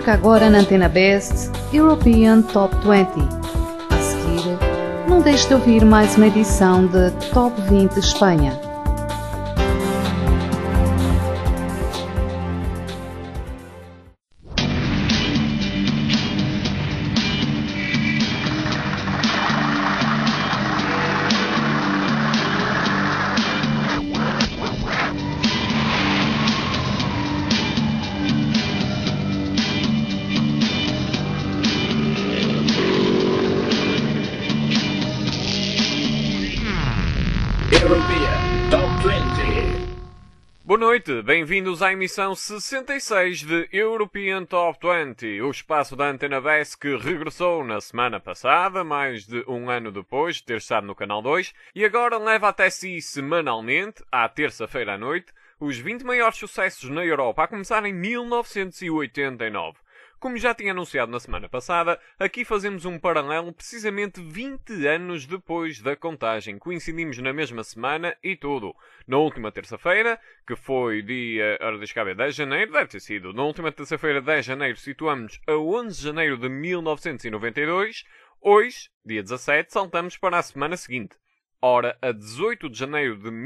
Toca agora na Antena Best European Top 20. A seguir, não deixe de ouvir mais uma edição de Top 20 Espanha. Boa noite, bem-vindos à emissão 66 de European Top 20, o espaço da Antena Best que regressou na semana passada, mais de um ano depois de ter estado no Canal 2, e agora leva até si semanalmente, à terça-feira à noite, os 20 maiores sucessos na Europa, a começar em 1989. Como já tinha anunciado na semana passada, aqui fazemos um paralelo precisamente 20 anos depois da contagem. Coincidimos na mesma semana e tudo. Na última terça-feira, que foi dia... deixa cá ver, 10 de janeiro, deve ter sido. Na última terça-feira, 10 de janeiro, situamos a 11 de janeiro de 1992. Hoje, dia 17, saltamos para a semana seguinte. Ora, a 18 de janeiro de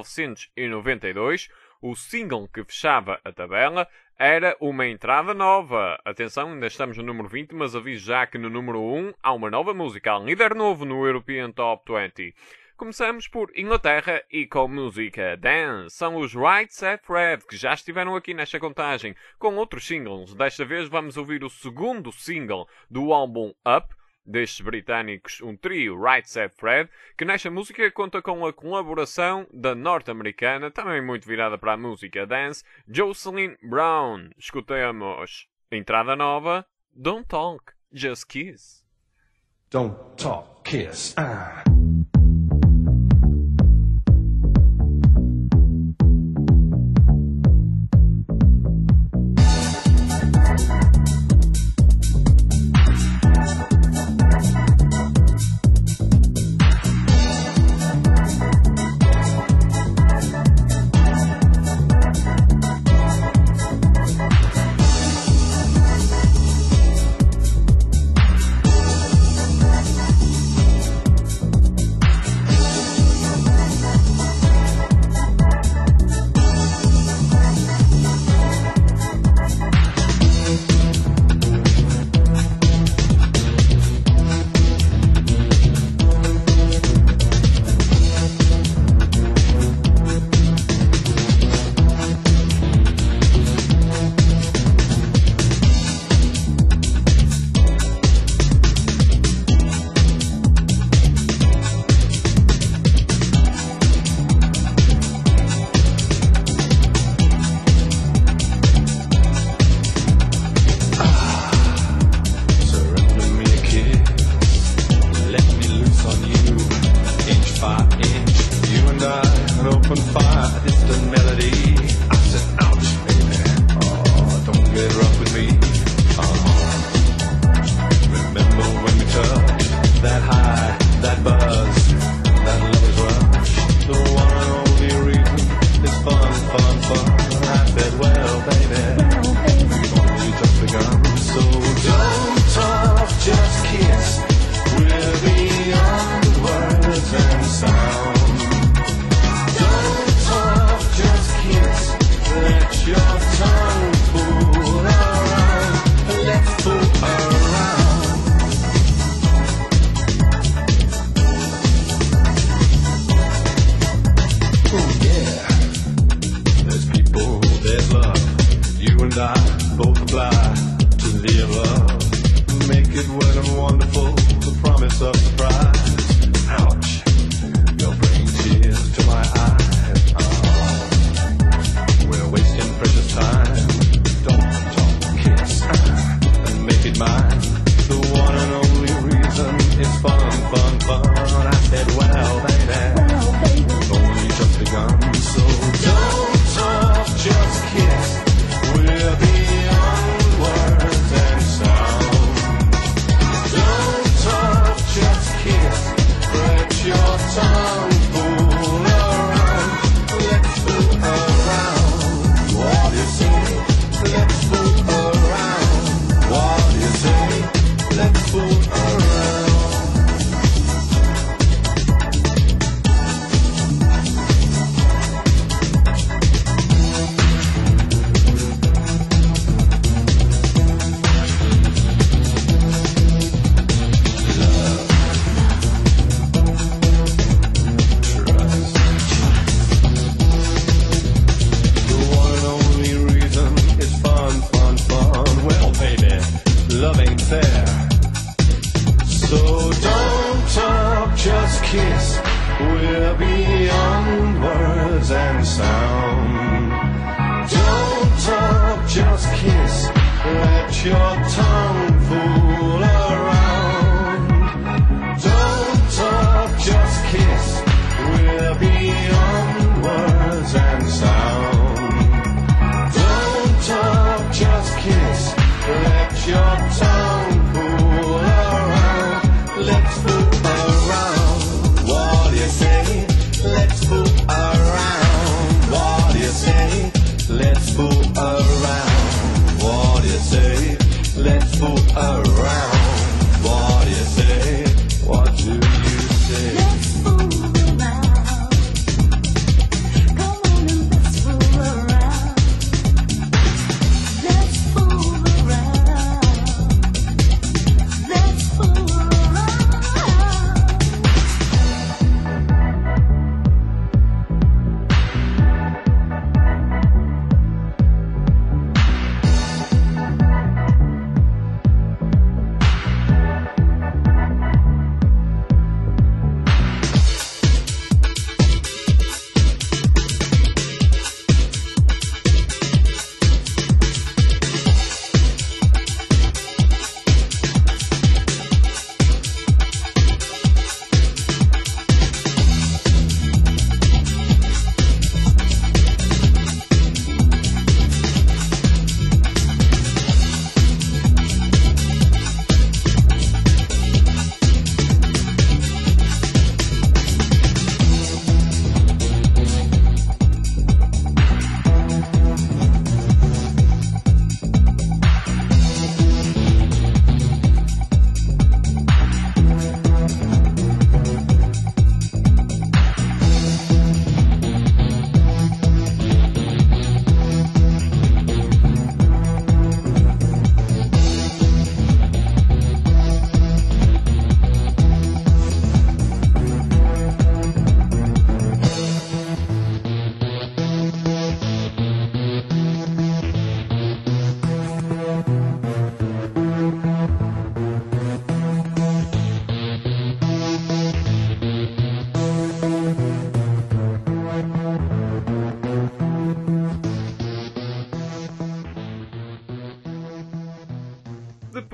1992, o single que fechava a tabela era uma entrada nova. Atenção, ainda estamos no número 20, mas aviso já que no número 1 há uma nova música, líder novo no European Top 20. Começamos por Inglaterra e com música Dance. São os Right Said Fred, que já estiveram aqui nesta contagem com outros singles. Desta vez vamos ouvir o segundo single do álbum Up, destes britânicos, um trio, Right Said Fred, que nesta música conta com a colaboração da norte-americana, também muito virada para a música dance, Jocelyn Brown. Escutemos entrada nova, Don't Talk, Just Kiss. Don't talk, kiss. Just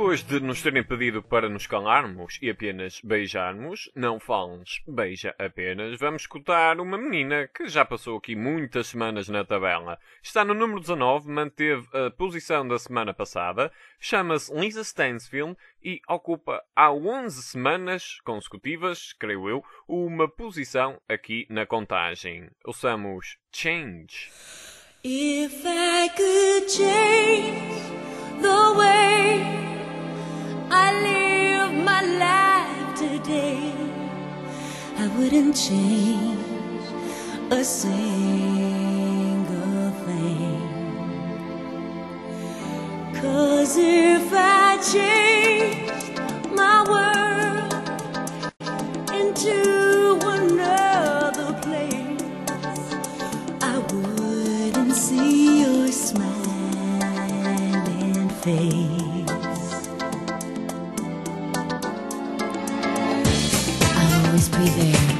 Depois de nos terem pedido para nos calarmos e apenas beijarmos, não fales, beija apenas, vamos escutar uma menina que já passou aqui muitas semanas na tabela. Está no número 19, manteve a posição da semana passada, chama-se Lisa Stansfield e ocupa há 11 semanas consecutivas, creio eu, uma posição aqui na contagem. Ouçamos Change. If I could change the way I live my life today, I wouldn't change a single thing. 'Cause if I changed my world into another place, I wouldn't see your smiling face. I'll always be there,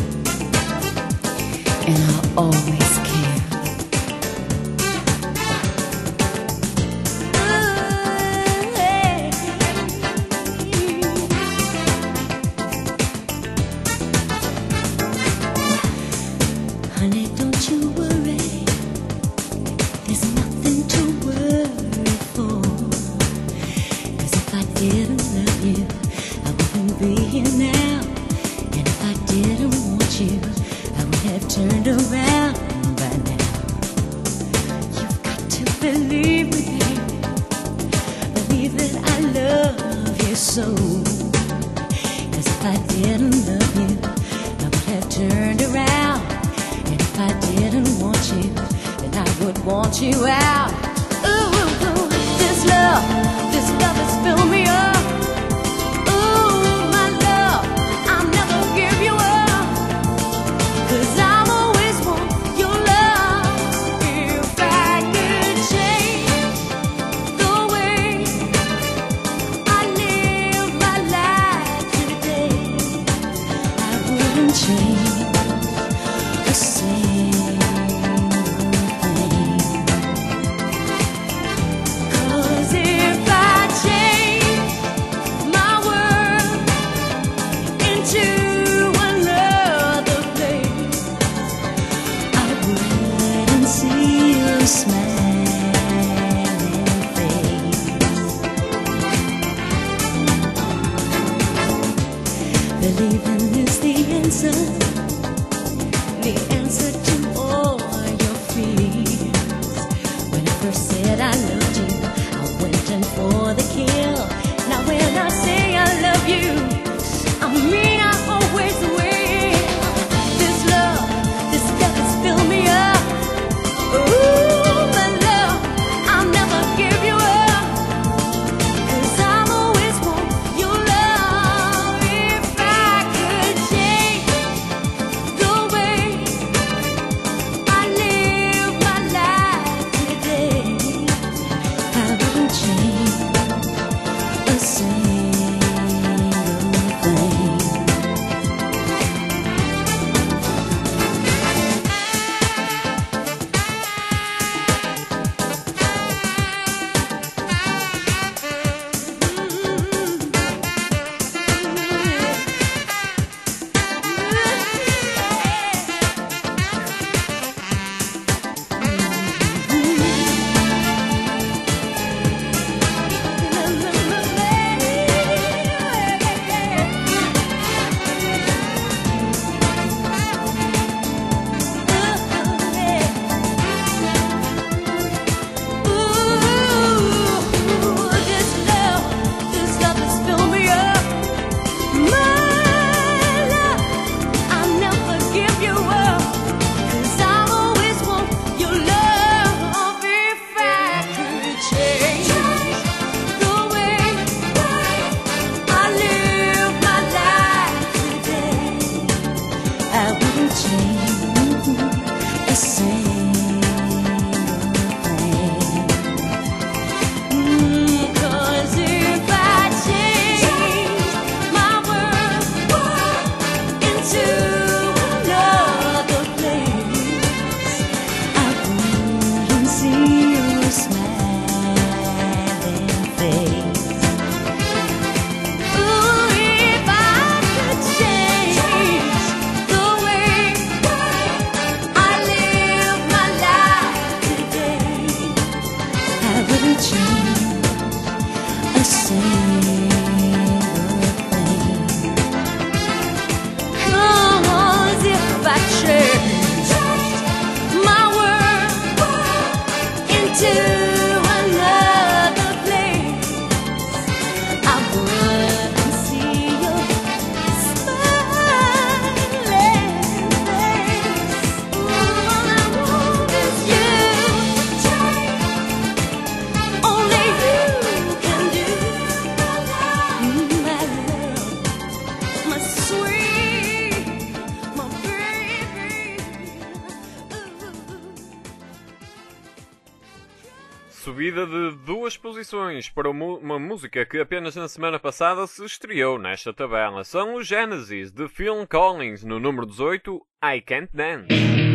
and I'll always care. Honey, don't you worry, there's nothing to worry for. 'Cause if I didn't love you, I wouldn't be here now. And if I didn't want you, I would have turned around by now. You've got to believe me, baby, believe that I love you so. 'Cause if I didn't love you, I would have turned around. And if I didn't want you, then I would want you out. Ooh, this love has filled me up. Ooh, my love, I'll never give you up. 'Cause I'll always want your love. If I could change the way I live my life today, I wouldn't change a single thing. 'Cause if I change my world into another place, I wouldn't see your smiling face. Believing is the answer to all your fears. When I first said I loved you, I went in for the kill. Now when I say I love you, I mean I always will. This love has filled me up. Ooh, my love, I'll never give you up. 'Cause I'll always want your love. If I could change the way I live my life today, I wouldn't change a single thing. This love has filled me up. My love, I'll never give you up. 'Cause I'll always want your love. If I could change the way I live my life today, I wouldn't change a single thing. 'Cause if I change my world into another place, I wouldn't see your smiling face. subida de 2 posições para uma música que apenas na semana passada se estreou nesta tabela. São os Genesis, de Phil Collins, no número 18, I Can't Dance.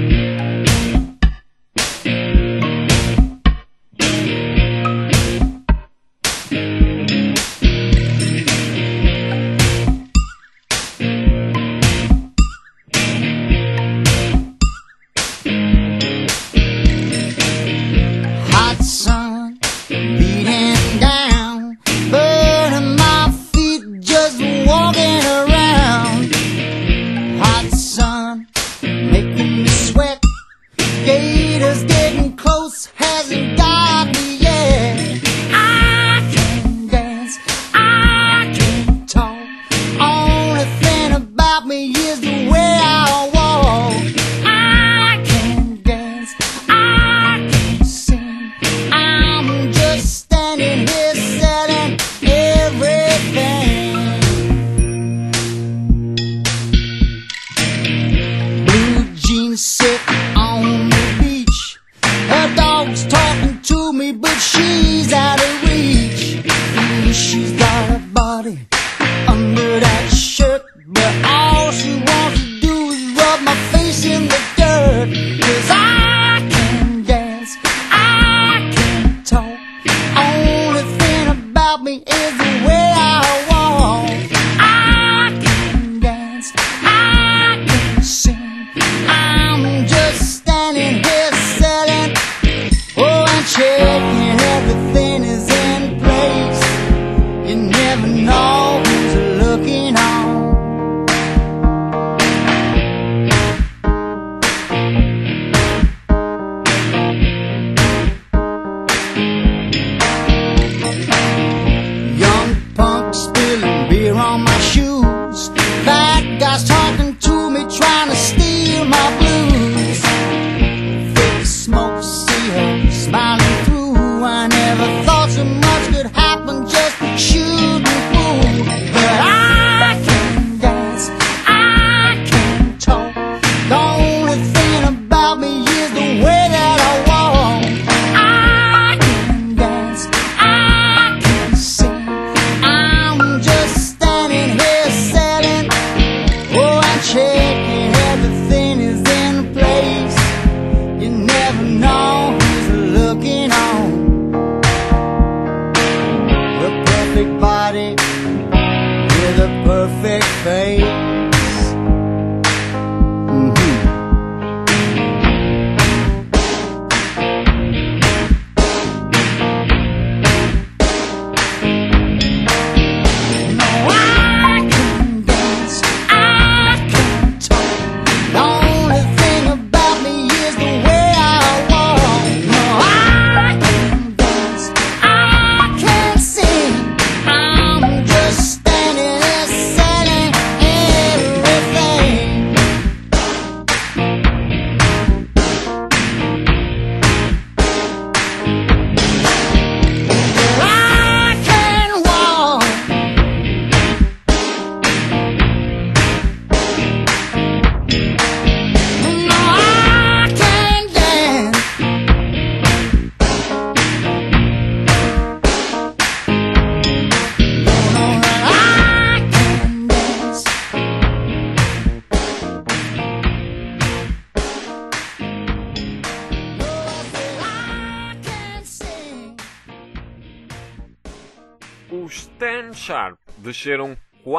Os Stan Sharp desceram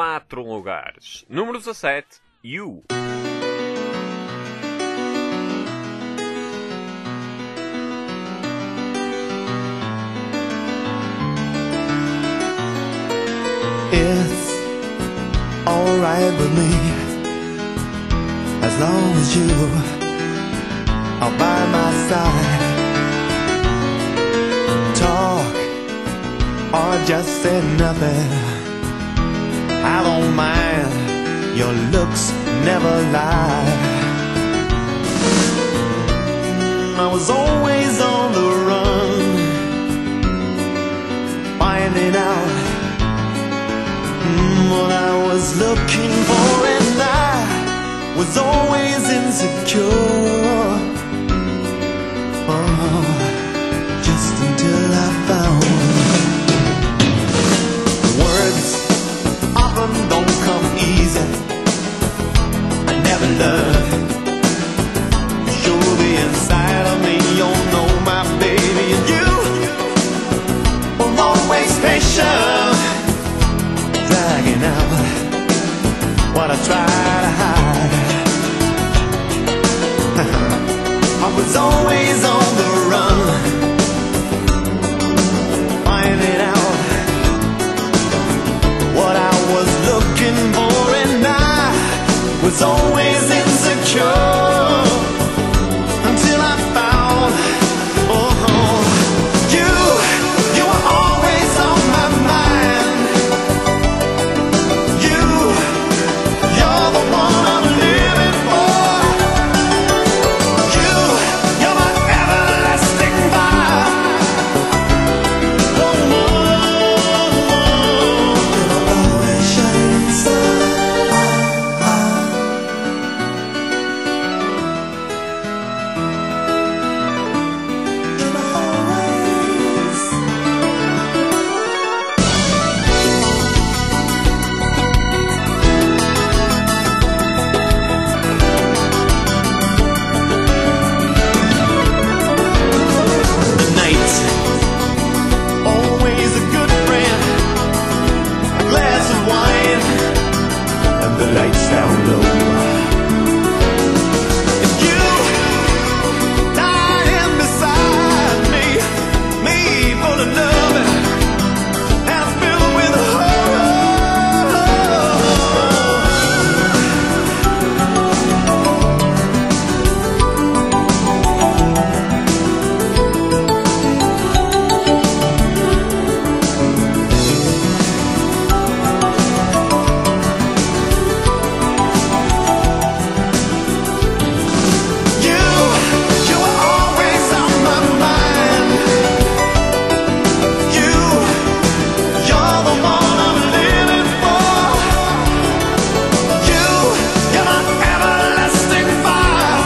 4 lugares. Número 17, You. It's alright with me, as long as you are by my side. Talk or just say nothing, I don't mind, your looks never lie. I was always on the run, finding out what I was looking for, and I was always insecure. Oh, just until I found words often don't come easy. I never learned. You'll be inside of me, you'll know my baby, and you were always patient, dragging out what I try to hide. I was always on the run, finding out what I was looking for, and I was always insecure until I found, you were always on my mind. You're the one I'm living for. You're my everlasting fire. You're always shining star. Always a good friend, a glass of wine, and the lights down low. And you lying beside me full of love and filled with You were always on my mind. You're the one I'm living for. You're my everlasting fire.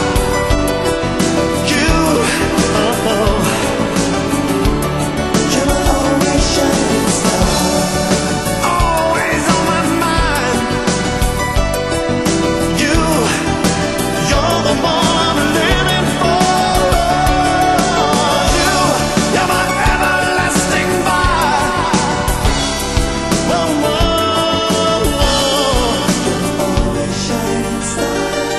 You're always shining star. Always on my mind. You're the one I'm living for. You're my everlasting fire. Always shining star.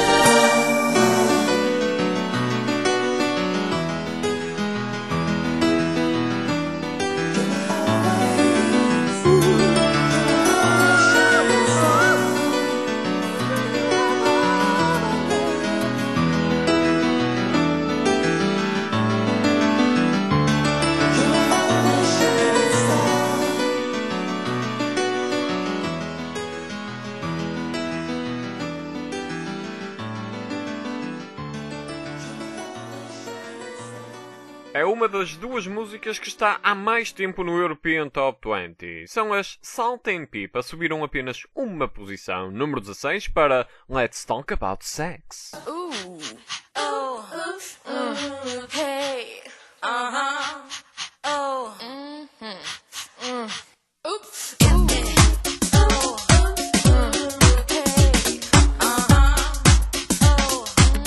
É uma das duas músicas que está há mais tempo no European Top 20. São as Salt and Pepper, subiram apenas uma posição, número 16, para Let's Talk About Sex. Ooh. Oh. Hey. Uh-huh. Oh. Mm-hmm. Oops. Ooh. Oh. Hey. Uh-huh. Oh.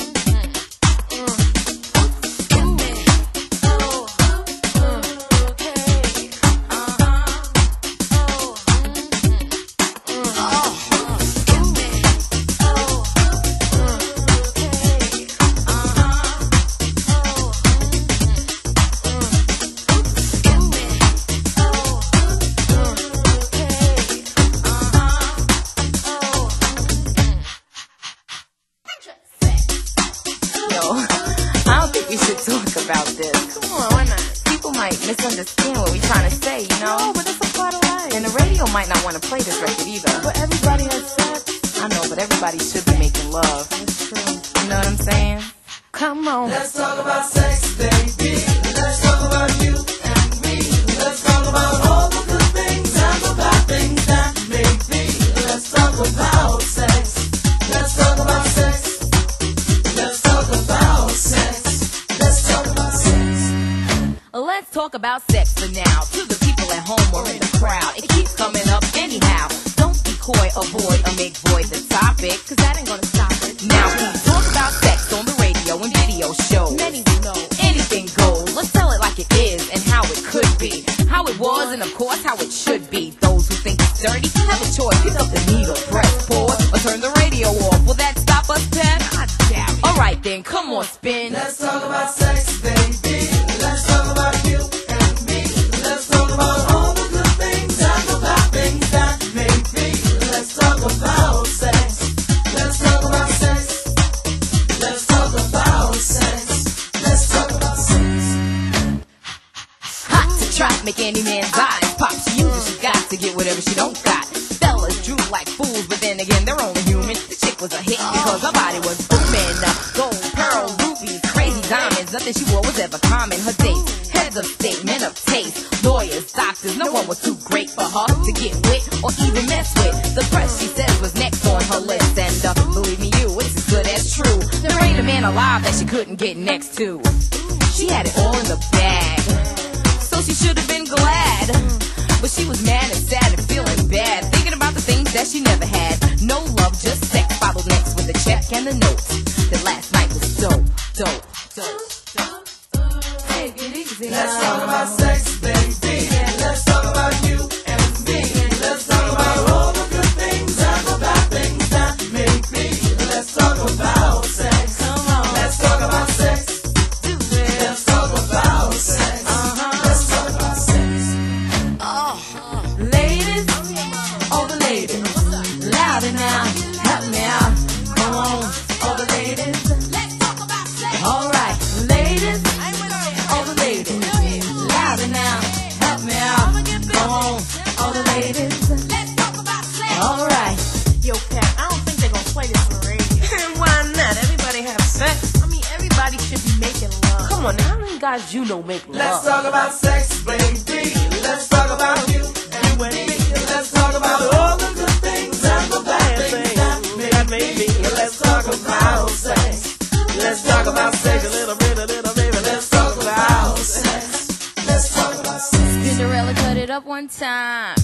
I don't think we should talk about this. Come on, why not? People might misunderstand what we're trying to say, you know? No, but that's a part of life. And the radio might not want to play this record either. But everybody has sex. I know, but everybody should be making love. That's true. You know what I'm saying? Come on. Let's talk about sex, baby. Let's talk about you and me. Let's talk about all the good things and the bad things that may be. Let's talk about sex. Let's talk about sex. Let's talk about sex. Let's talk about sex. Let's talk about sex for now. To the people at home or in the crowd, it keeps coming up anyhow. Don't be coy, avoid, or make void the topic, cause that ain't gonna stop it. Now we talk about sex on the radio and video shows. Many will know anything goes. Let's tell it like it is and how it could be, how it was, and of course how it should be. Those who think it's dirty have a choice. Pick up the needle, press pause, or turn the radio off. Will that stop us, Pep? I doubt it. Alright then, come on, spin. Let's talk about sex, baby. Let's talk about you and me. Let's talk about all the good things and the bad things that may be. Let's talk about sex. Let's talk about sex. Let's talk about sex. Let's talk about sex. Hot to try to make any man's eyes pop. She uses she got to get whatever she don't got. Fellas drew like fools, but then again they're only human. The chick was a hit because her body was booming. Gold, pearl, rubies, crazy diamonds. Nothing she wore was ever common. Her dates, heads of state, men of taste, lawyers, doctors. No one was too great for her to get with or even mess with. The press, she says, was next on her list. And believe me, you, it's as good as true. There ain't a man alive that she couldn't get next to. She had it all in the bag, so she should have been glad. But she was mad and sad and feeling bad, thinking about the things that she never had. No love, just sex, followed next with the check and the notes. That last night was dope, dope, dope, dope. Take it easy. Let's talk about sex, baby. Let's talk about you and me. Let's talk about all the good things and the bad things that may be. Let's talk about sex. Come on. Let's talk about sex. Do it. Let's talk about sex. Let's talk about sex. Ladies, all the ladies, louder now, help me out. Come on, all the ladies. Let's talk about sex. All right, ladies, all the ladies, louder now, help me out. Come on, all the ladies. Let's talk about sex. All right. Yo, Pat, I don't think they're gonna play this on radio. Why not? Everybody have sex. I mean, everybody should be making love. Come on, now, how many guys you know make love? Let's talk about sex, baby. Let's talk about you and me. Let's talk about all the good things and the bad things that may be. Let's talk about sex. Let's talk about sex a little baby. Let's talk about sex. Let's talk about sex. Cinderella cut it up one time.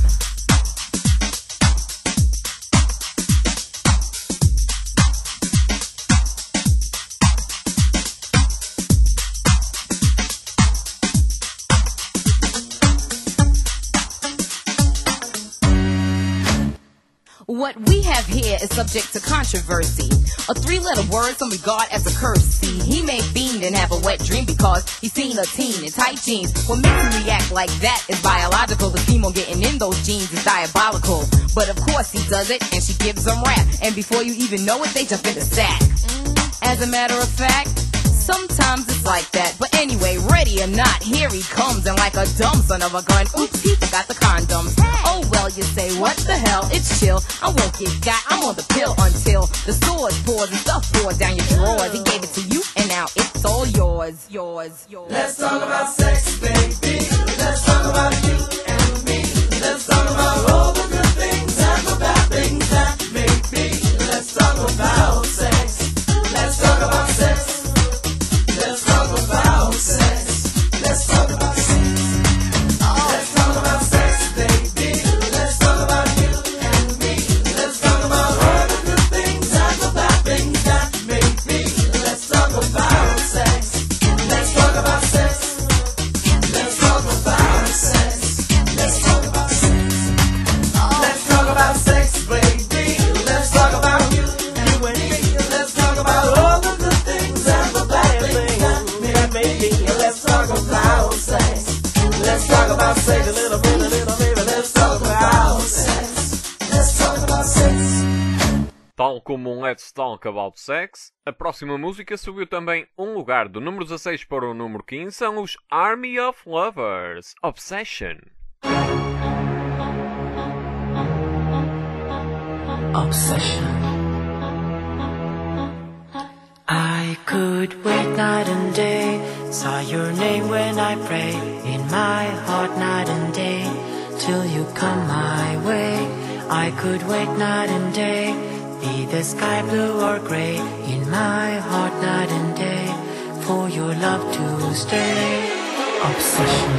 What we have here is subject to controversy. A three-letter word some regard as a courtesy. He may fiend and have a wet dream because he's seen a teen in tight jeans. What makes him react like that is biological. The scheme on getting in those jeans is diabolical. But of course he does it and she gives him rap. And before you even know it, they jump in the sack. As a matter of fact, sometimes it's like that. But anyway, ready or not, here he comes. And like a dumb son of a gun, oops, he forgot the condoms. Oh well, you say, what the hell, it's chill. I won't get got, I'm on the pill until the swords pours and stuff poured down your drawers. He gave it to you and now it's all yours, yours, yours. Let's talk about sex, baby. Let's talk about you and me. Let's talk about all the good things and the bad things that may be. Let's talk about sex. Let's talk about sex. Let's talk about sex. Let's talk about sex. Let's talk about sex, baby. Let's talk about you and me. Let's talk about all the good things and the bad things that may be. Let's talk about sex. Let's talk about sex. Let's talk about sex. Let's talk about sex. Let's talk about sex, baby. Let's talk about you and me. Let's talk about all the good things and the bad things that may be. Let's talk about sex. Let's talk about sex a little baby. Let's talk about sex. Let's talk about sex. Tal como um Let's Talk About Sex, a próxima música subiu também um lugar do número 16 para o número 15, são os Army of Lovers, Obsession. Obsession. I could wait night and day, saw your name when I pray, in my heart night and day, till you come my way. I could wait night and day, be the sky blue or gray, in my heart night and day, for your love to stay. obsession.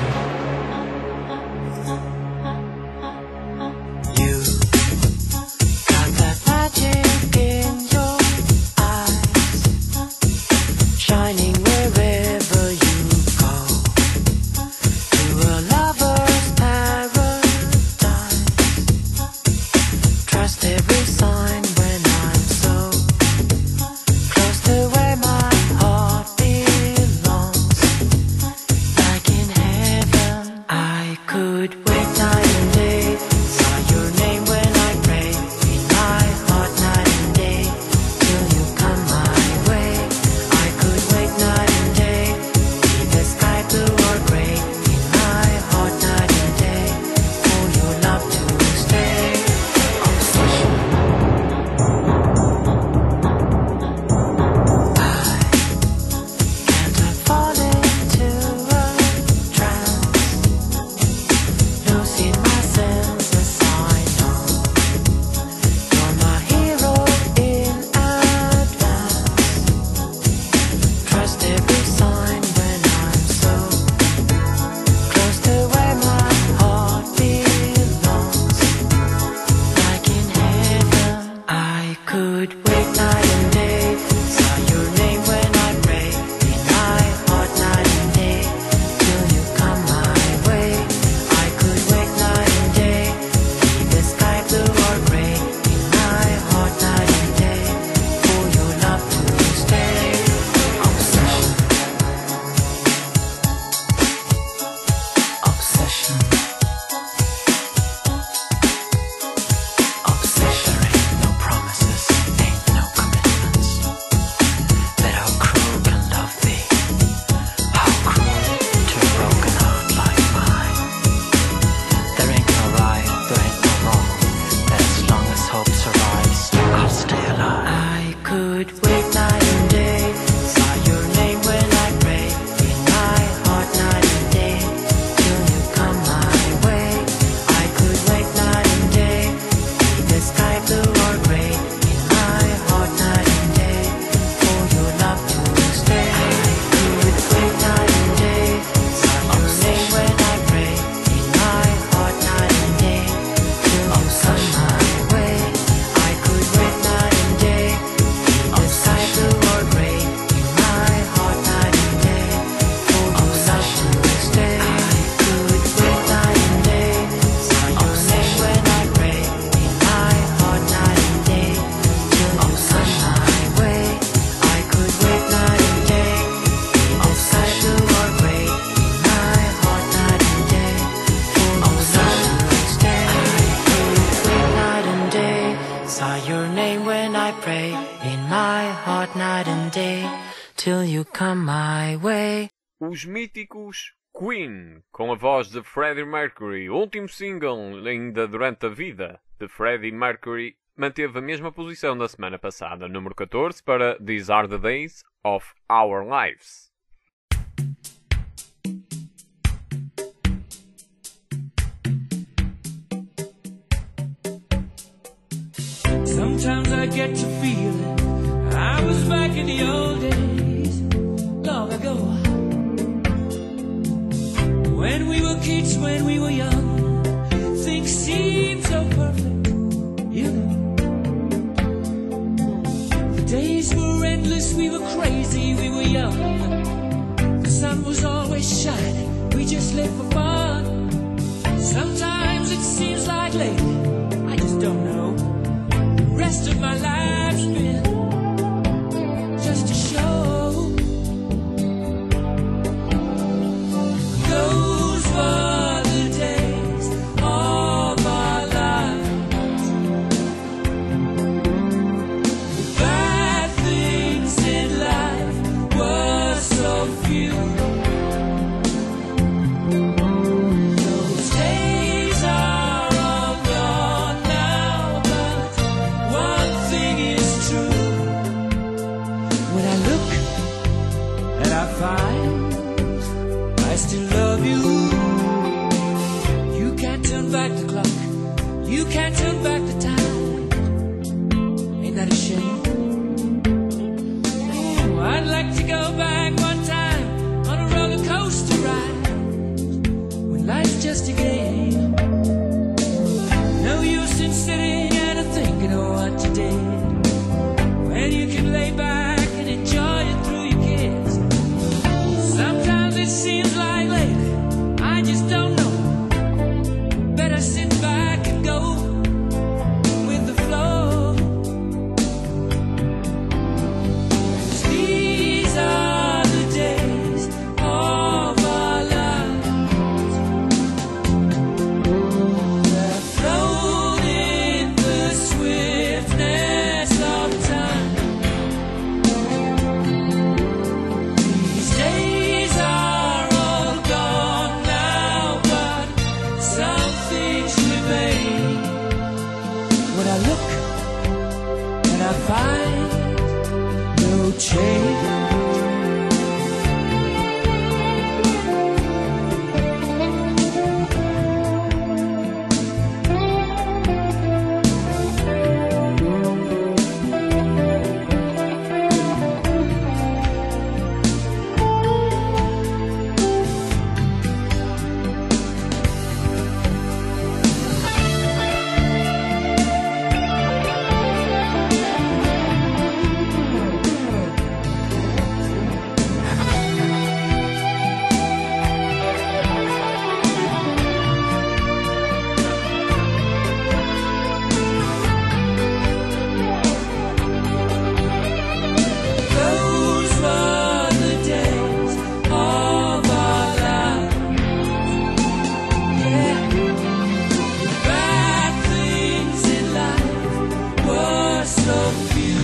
You got that magic in your eyes, shining wherever you go, to a lover's paradise. Trust every sign when I'm so close to where my heart belongs. Like in heaven, I could wait night and day, saw your name when I pray, in my heart night and day, till you come my way. I could wait night and day, be the sky blue or gray, in my heart night and day, for your love to stay. Obsession. Can't I fall into a trance, losing my senses? I know you're my hero in advance. Trust every sign when I'm so close to where my heart belongs. Like in heaven, I could wait night and day, saw your name when I pray, in my heart night and day, till you come my way. I could wait night and day, be the sky blue or gray, in my heart night and day, for your love to stay. Obsession. Obsession. Obsession. Ain't no promises, ain't no commitments. But how cruel can love be? How cruel to a broken heart like mine. There ain't no right, there ain't no wrong, but as long as hope survives, I'll stay alive. I could wait night and day, saw your name when I pray, in my heart night and day, till you come my way. I could wait night and day, be the sky blue or gray, in my heart night and day, for your love to stay. I could wait night and day, saw your name when I pray, in my heart night and day, till you come my way. I could wait night and day, be the sky blue or gray, in my heart night and day, for your love to stay. I could wait night and day, saw your name when I pray, in my heart night and day, till you come my way. I could wait night and day, be the sky blue or gray, in my heart night and day, for your love to stay. I could wait night and day, saw your name when I pray, in my heart night and day, till you come my way. Os míticos Queen, com a voz de Freddie Mercury, o último single ainda durante a vida de Freddie Mercury, manteve a mesma posição da semana passada, número 14, para These Are the Days of Our Lives. Sometimes I get to feeling I was back in the old days, long ago. When we were kids, when we were young, things seemed so perfect, you know. The days were endless, we were crazy, we were young. The sun was always shining, we just lived for fun. Sometimes it seems like lately, I just don't know. The rest of my life's been just a show. Those were the days of our lives. The bad things in life were so few. Those days are all gone now, but one thing is true. When I look and I find I still love you. You can't turn back the clock, you can't turn back the time. Ain't that a shame? Oh, I'd like to go back one time on a roller coaster ride. just a game. No use in sitting and thinking of what you did, when you can lay back and enjoy it through your kids. Sometimes it seems like lately, I just don't know. Better sit back and go with the flow. 'Cause these are the days of our lives, that float in the swiftness of time. These days are all gone now, but some things remain. When I look and I find no change. Those were the days of our lives. Yeah, bad things in life were so few.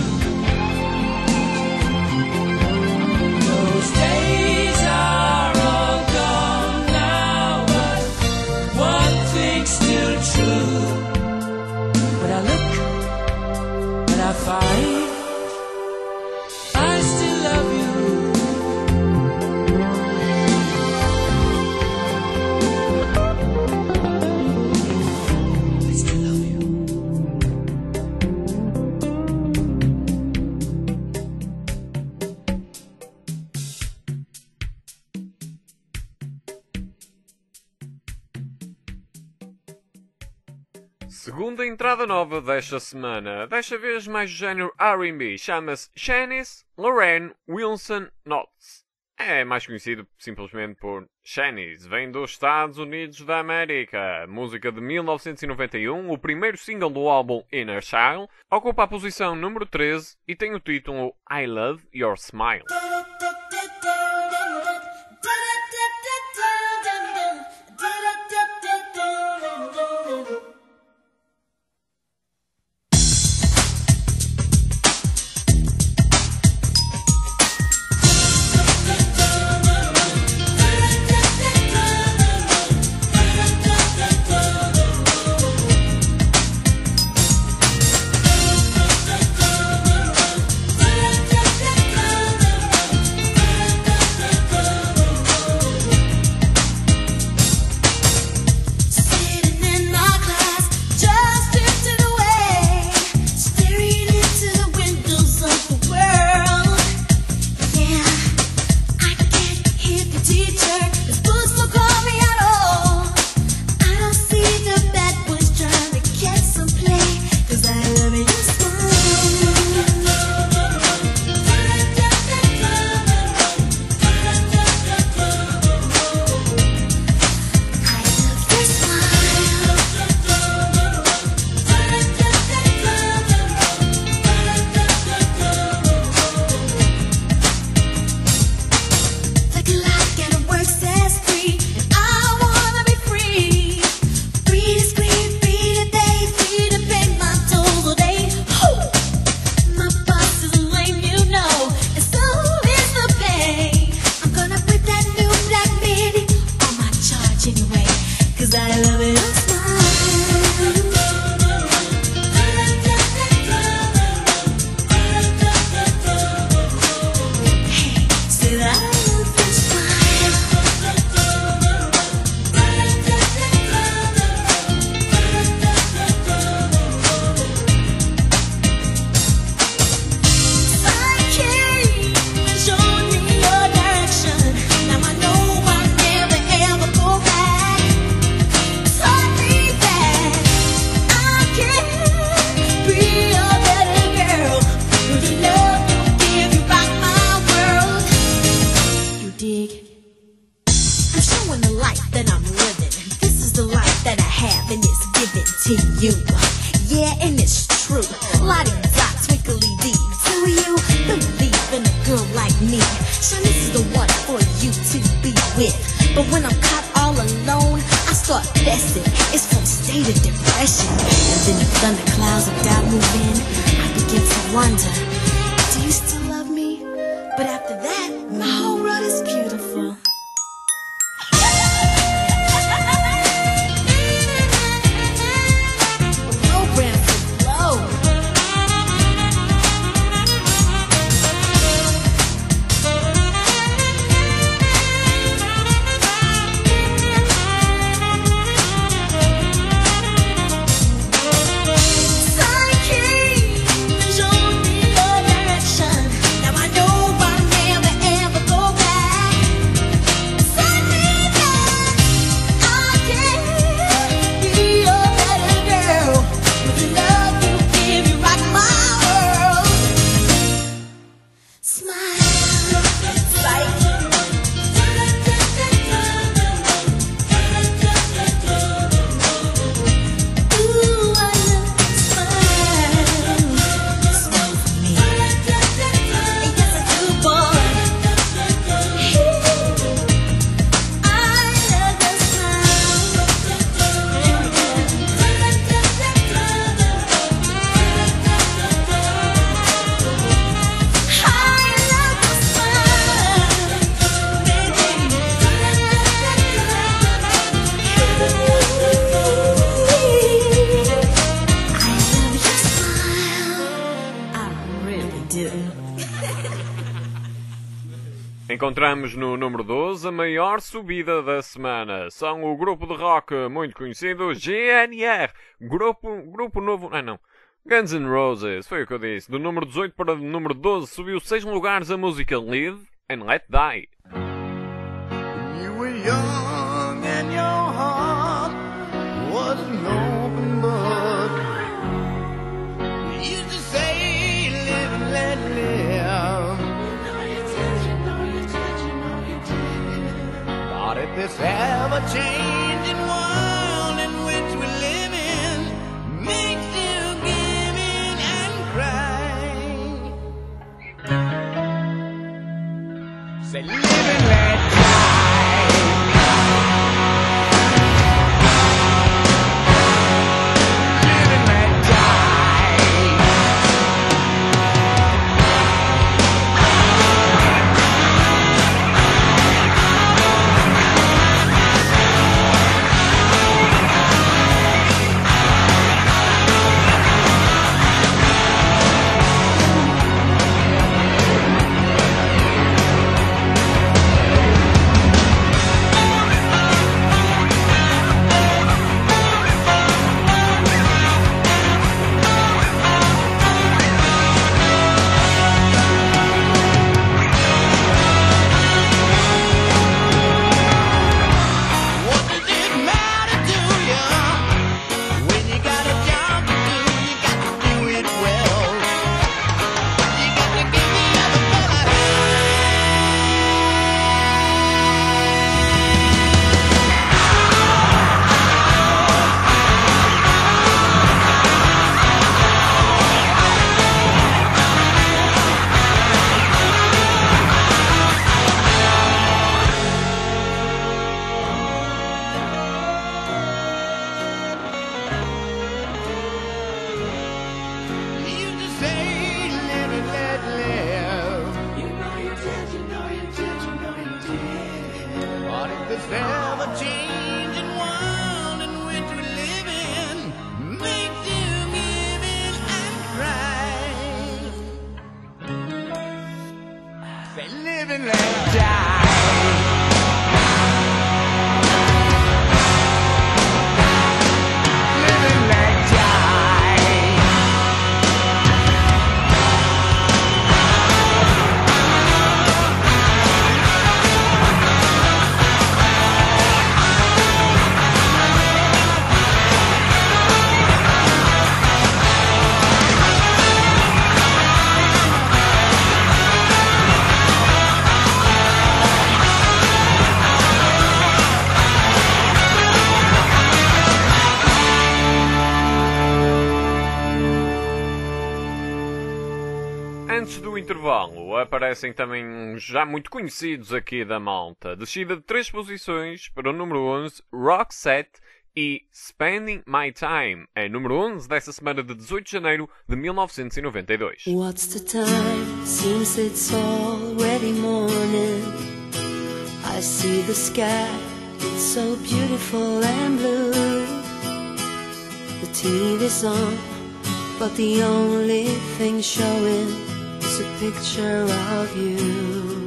Those days are all gone now, but one thing's still true. When I look and I find I still love you. I still love you. Segunda entrada nova desta semana, desta vez mais do género R&B, chama-se Shanice Lorraine Wilson Knotts. É mais conhecido simplesmente por Shanice, vem dos Estados Unidos da América. Música de 1991, o primeiro single do álbum Inner Child, ocupa a posição número 13 e tem o título I Love Your Smile. Sitting in my class, just drifting away, staring into the windows of the world. Yeah, I can't hear the teacher. The schools don't call me at all. I don't see the bad boys trying to get some play, 'cause I love your Like a light and a work says free, and I wanna be free. Free to scream, free to dance, free to pay my tolls all day. My boss is lame, you know, and so is the pay. I'm gonna put that new black midi on my charge anyway, 'cause I love it. Hey, said I love your smile. Psyche, showing me your direction. Now I know I'll never ever go back. you. Yeah, and it's true. La-di-da, twinkly-dee. Do you believe in a girl like me? Shanice is the one for you to be with. But when I'm caught all alone, I start guessing. It's from state of depression. And then the thunderclouds of doubt move in. I begin to wonder, do you still love me? But after that, my whole world is beautiful. Encontramos no número 12 a maior subida da semana. São o grupo de rock muito conhecido GNR. Grupo novo... não. Guns N' Roses, foi o que eu disse. Do número 18 para o número 12 subiu 6 lugares a música Live and Let Die. You were young and your heart was an open book. You used to say live and let live. But if this ever-changing world in which we live in makes you give in and cry, say live and let intervalo aparecem também uns já muito conhecidos aqui da malta. Descida de 3 posições para o número 11, Roxette e Spending My Time. É número 11 dessa semana de 18 de janeiro de 1992. What's the time? Seems it's already morning. I see the sky, it's so beautiful and blue. The TV's on, but the only thing showing is a picture of you.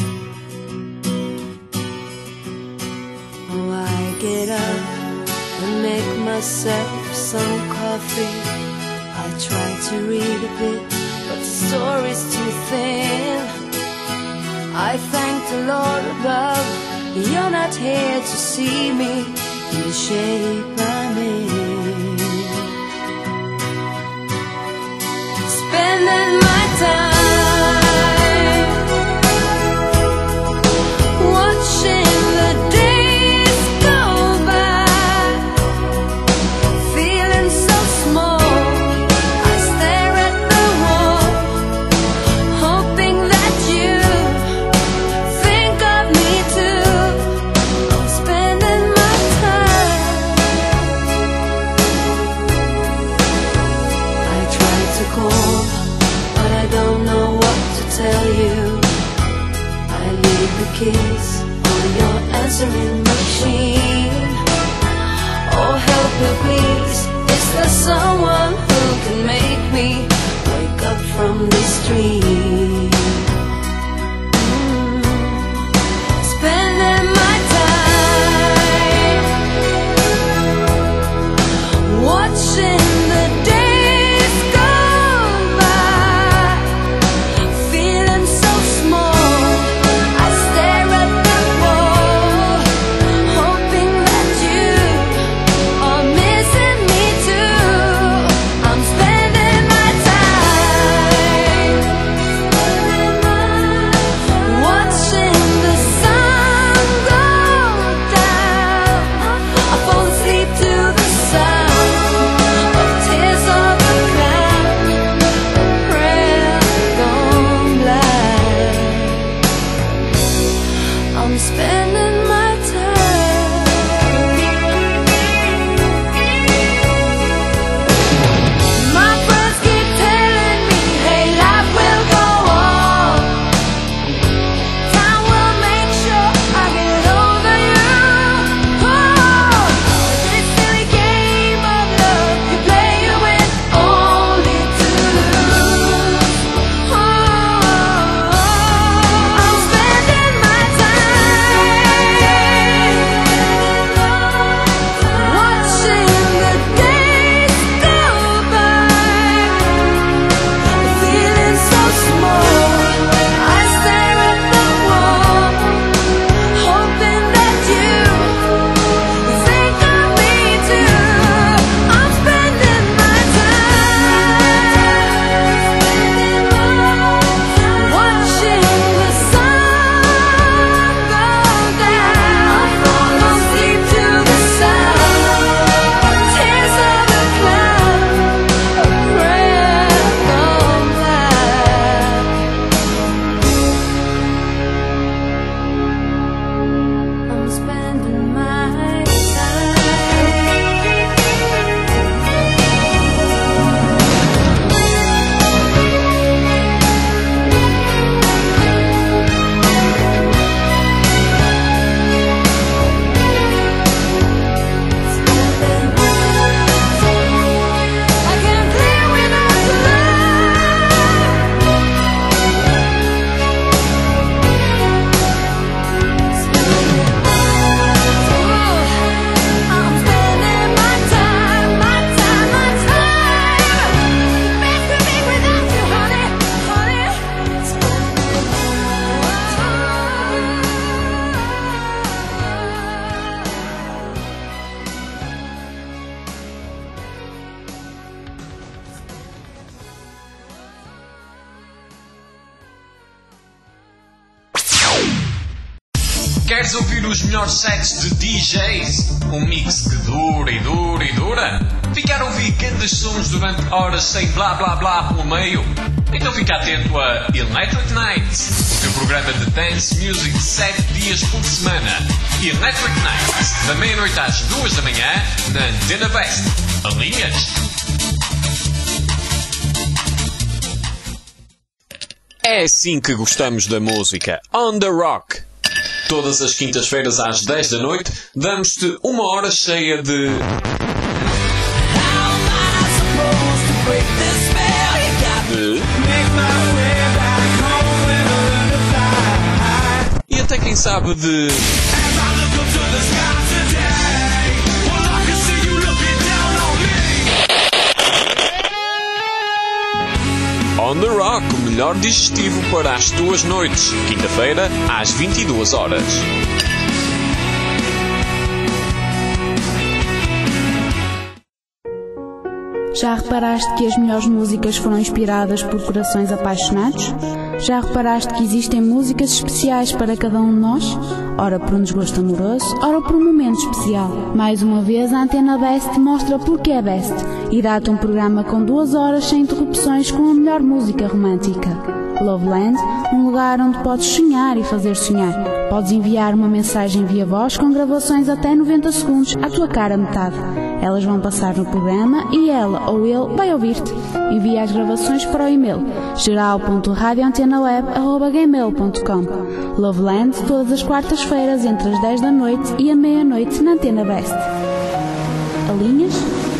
Oh, I get up and make myself some coffee. I try to read a bit, but the story's too thin. I thank the Lord above, you're not here to see me in the shape I'm in. Spending my time watching the days go by, feeling so small. I stare at the wall, hoping that you think of me too. I'm spending my time. I try to call, but I don't know what to tell you. I leave the keys on your answering machine. Oh, help me please, is there someone who can make me wake up from this dream? Spending my time watching the days go by, feeling so small. I stare at the wall, hoping that you are missing me too. I'm spending my time Queres ouvir os melhores sets de DJs? Um mix que dura e dura e dura? Ficar a ouvir grandes sons durante horas sem blá blá blá pelo meio? Então fica atento a Electric Nights, o teu programa de dance music 7 dias por semana. Electric Nights, da meia-noite às 2 da manhã, na Antena West. Alinhas? É assim que gostamos da música. On the Rock. Todas as quintas-feiras às 10 da noite, damos-te uma hora cheia de... E até quem sabe de... On the Rock, o melhor digestivo para as tuas noites. Quinta-feira, às 22 horas. Já reparaste que as melhores músicas foram inspiradas por corações apaixonados? Já reparaste que existem músicas especiais para cada um de nós? Ora por um desgosto amoroso, ora por um momento especial. Mais uma vez, a Antena Best mostra porque é Best e dá-te um programa com 2 horas sem interrupções com a melhor música romântica. Loveland, um lugar onde podes sonhar e fazer sonhar. Podes enviar uma mensagem via voz com gravações até 90 segundos à tua cara metade. Elas vão passar no programa e ela ou ele vai ouvir-te. Envia as gravações para o e-mail geral.radioantenaweb@gmail.com. Loveland, todas as quartas-feiras entre as 10 da noite e a meia-noite na Antena Best. Alinhas?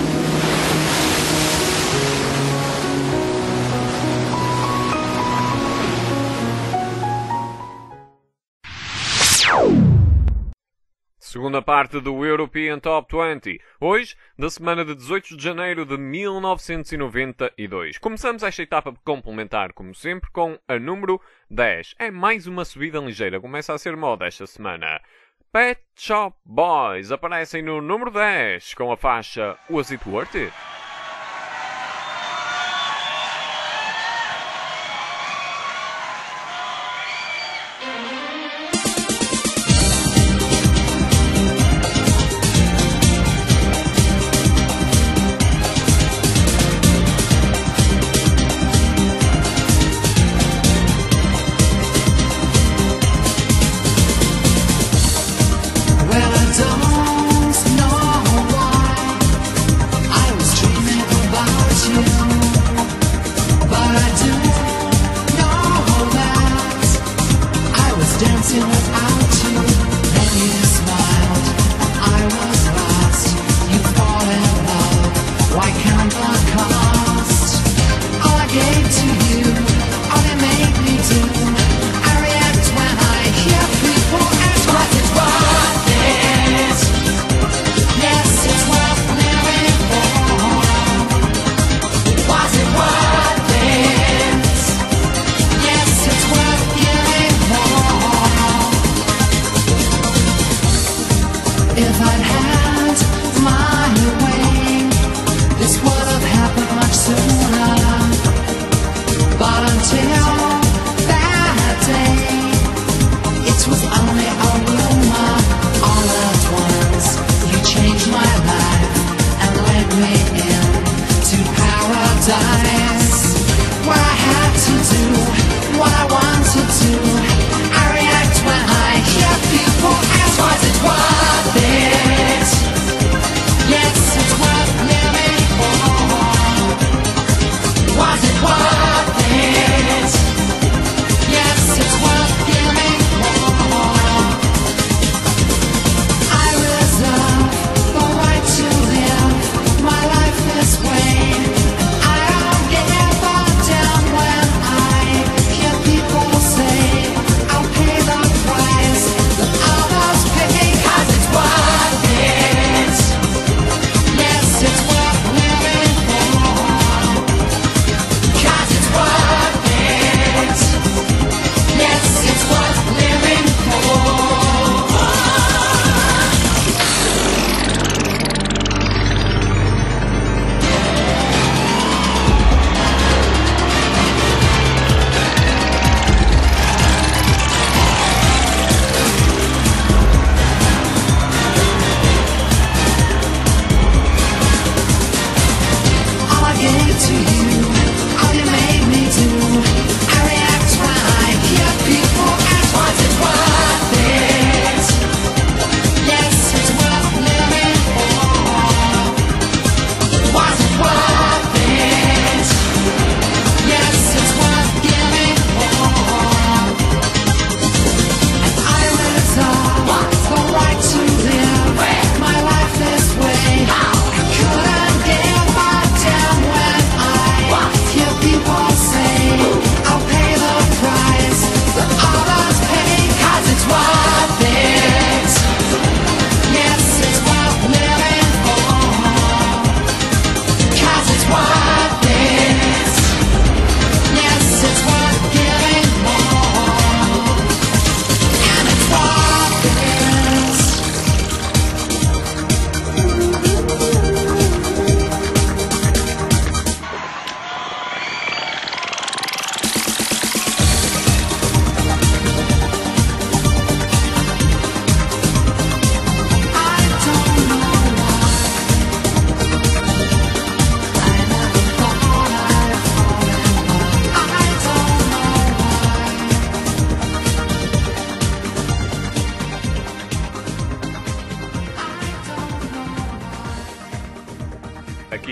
Segunda parte do European Top 20, hoje, da semana de 18 de janeiro de 1992. Começamos esta etapa complementar, como sempre, com a número 10. É mais uma subida ligeira, começa a ser moda esta semana. Pet Shop Boys aparecem no número 10, com a faixa Was It Worth It?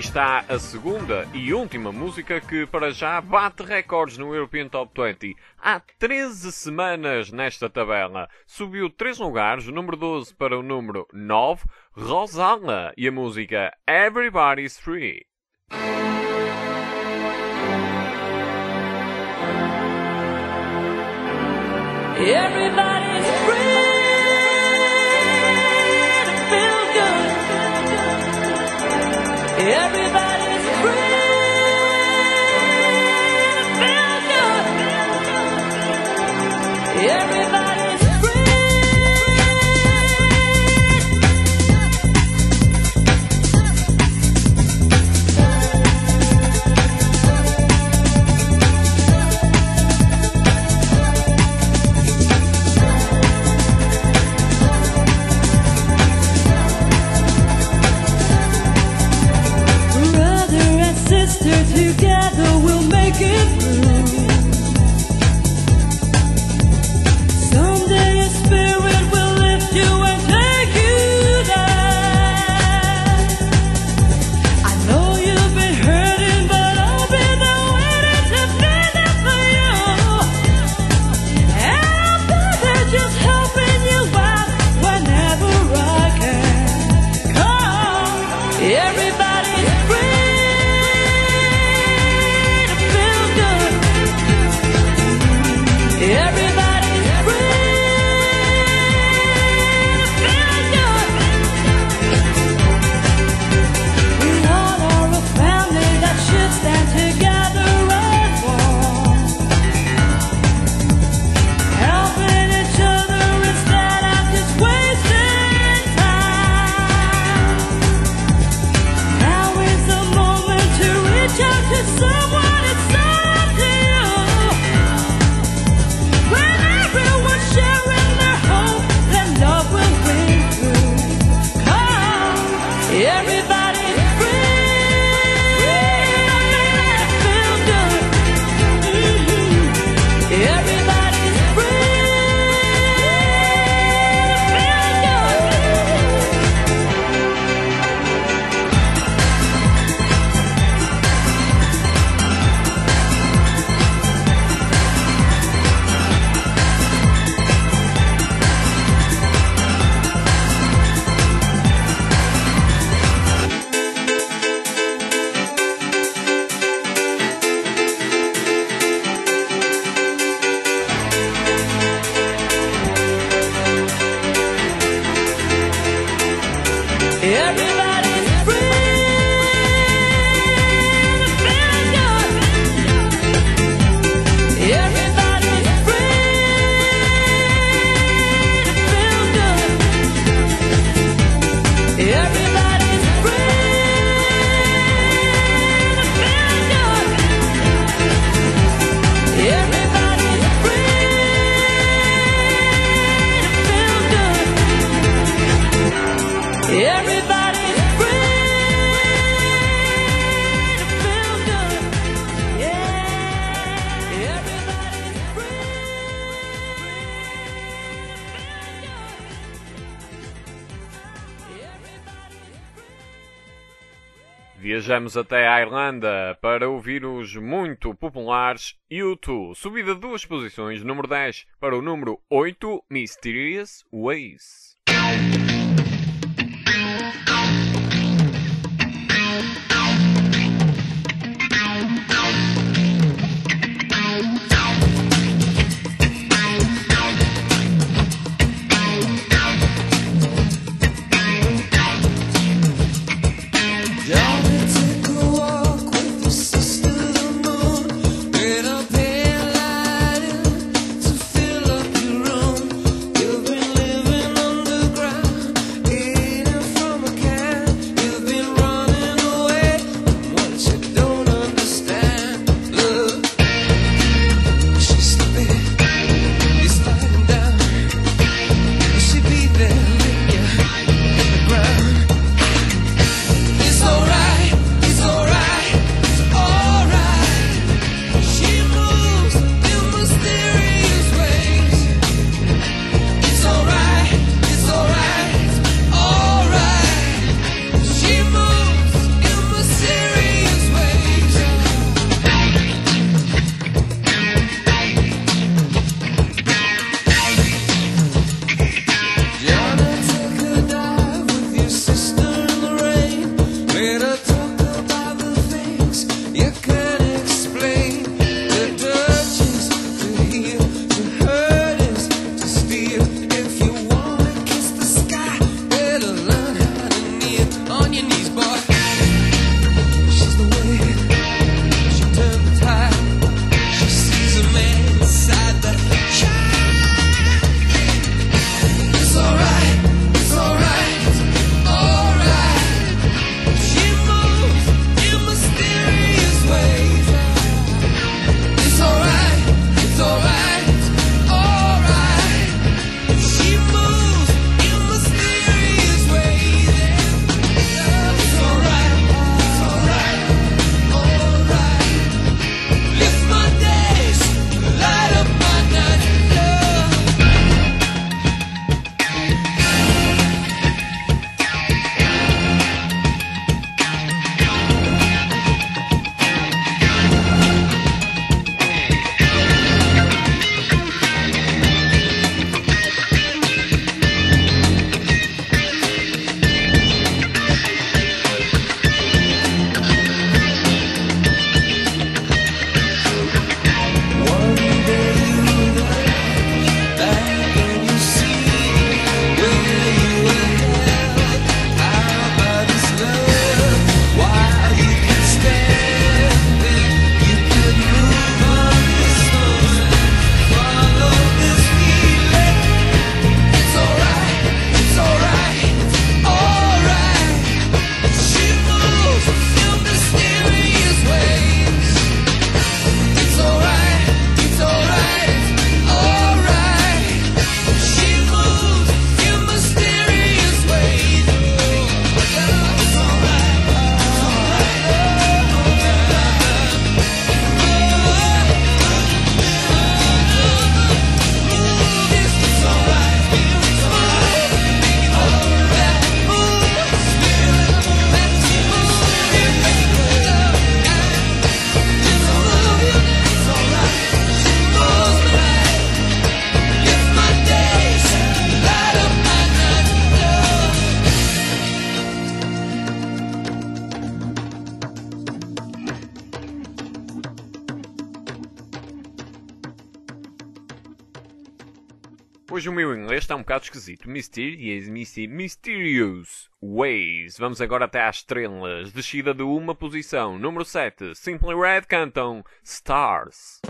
aqui está a segunda e última música que para já bate recordes no European Top 20. Há 13 semanas nesta tabela. Subiu 3 lugares, o número 12 para o número 9, Rosanna, e a música Everybody's Free. Everybody's free to feel good. Everybody's free to feel good. Everybody's together we'll make it through. Someday a spirit will lift you and take you there. I know you've been hurting, but I'll be there waiting to be there for you. And I'll be there just helping you out whenever I can. Come, everybody's free. Everybody's free to feel good. We all are a family that should stand together as one, helping each other instead of just wasting time. Now is the moment to reach out to someone. It's up to you. When everyone's sharing their hope, then love will win through. Come, everybody's free to feel good. Everybody's free to Everybody's free to feel good. Everybody's free to feel good. Everybody's free to feel good. Everybody's free to feel good. Everybody's free to feel good. Yeah, everybody's free Viajamos até à Irlanda para ouvir os muito populares U2. Subida 2 posições, número 10 para o número 8, Mysterious Ways. You've been living underground. Hoje o meu inglês está um bocado esquisito. Mysterious Ways. Vamos agora até às estrelas. Descida de uma posição. Número 7. Simply Red cantam Stars.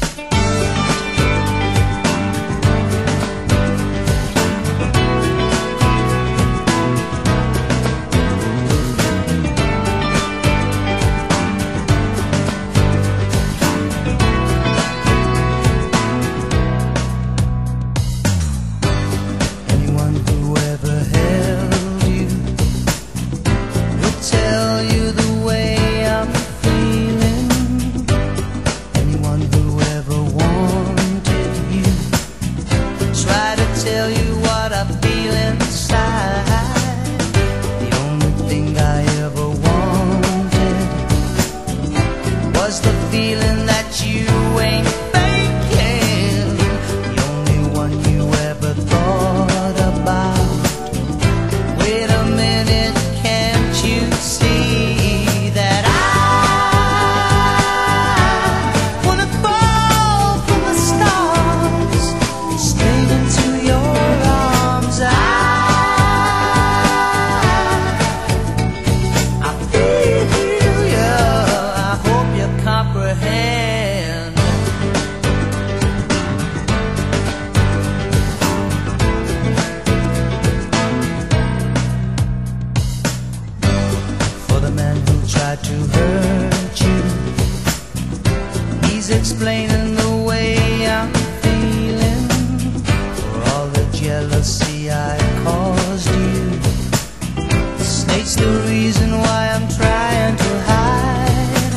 Explaining the way I'm feeling for all the jealousy I caused you. States the reason why I'm trying to hide.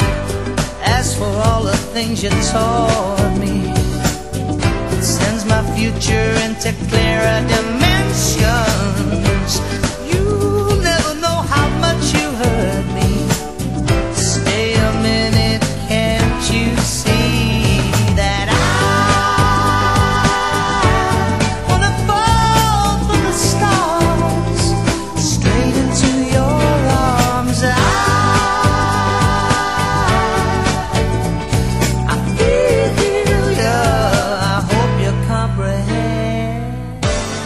As for all the things you taught me, it sends my future into clearer dimensions. You never know how much you hurt me. Stay a minute, can't you see that I wanna fall from the stars straight into your arms? I feel you, I hope you comprehend.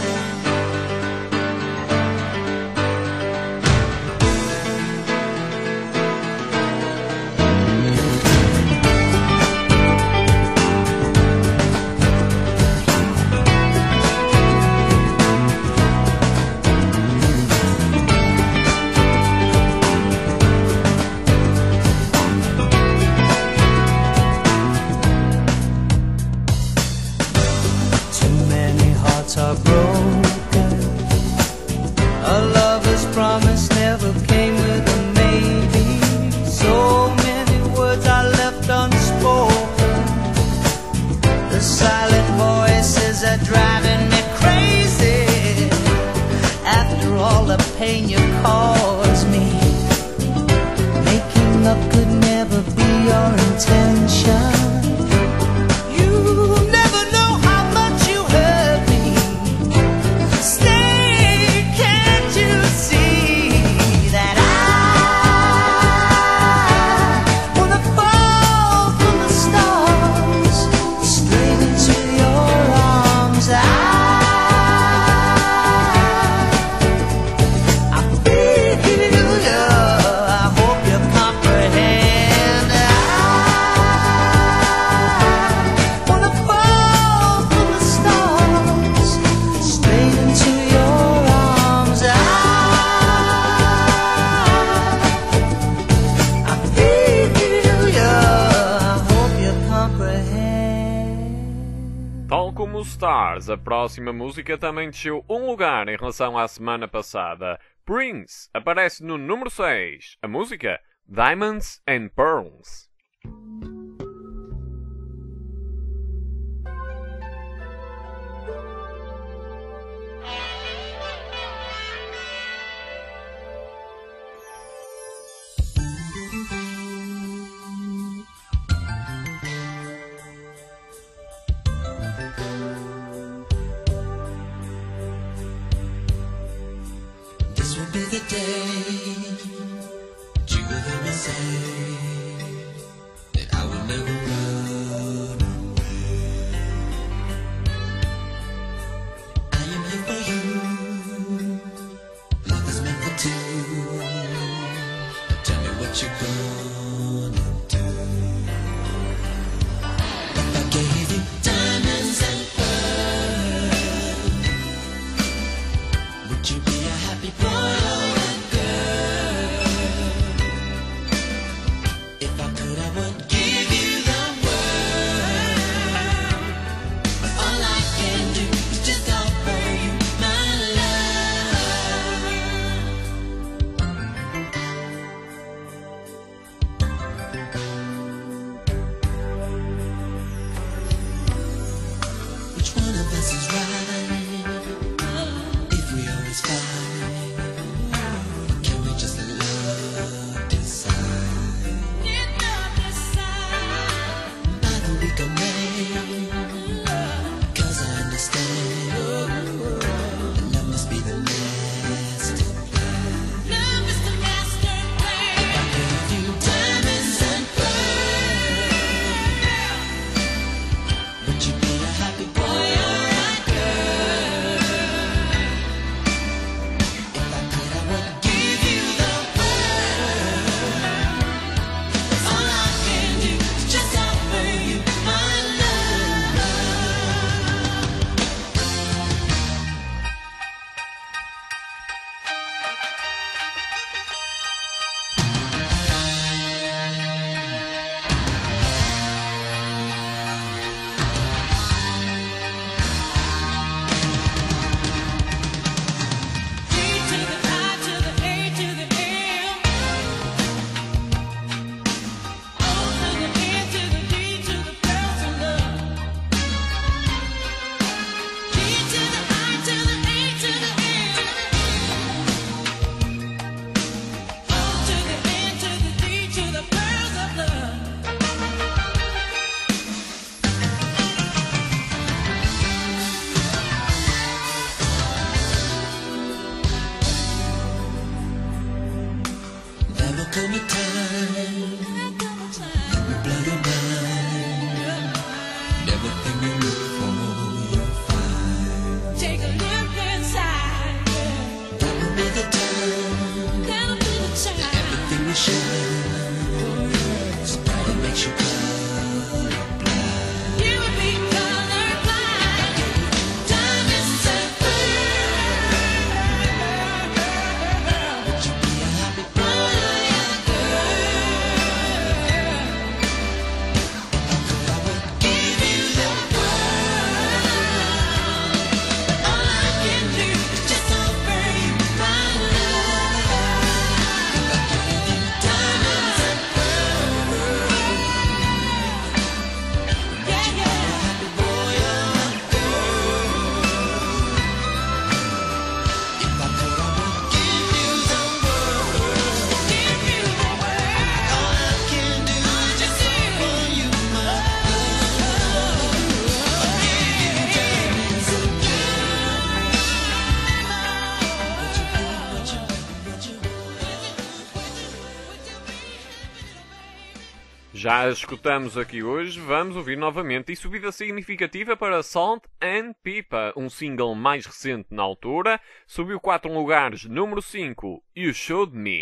Too many hearts are broken. A lover's promise never came with a maybe. So many words are left unspoken. The silent voices are driving me crazy. After all the pain you caused me, making up could never be your intention. You never know how much you hurt me. Stay, can't you see that I wanna fall from the stars straight into your arms? I feel you, I hope you comprehend. I wanna fall from the stars straight into your arms. I feel you, I hope you comprehend. Tal como Stars, a próxima música também desceu um lugar em relação à semana passada. Prince aparece no número 6. A música Diamonds and Pearls. This will be the day that you will hear me say that I will Já a escutamos aqui hoje, vamos ouvir novamente e subida significativa para Salt and Pepper, um single mais recente na altura, subiu 4 lugares, número 5, You Showed Me.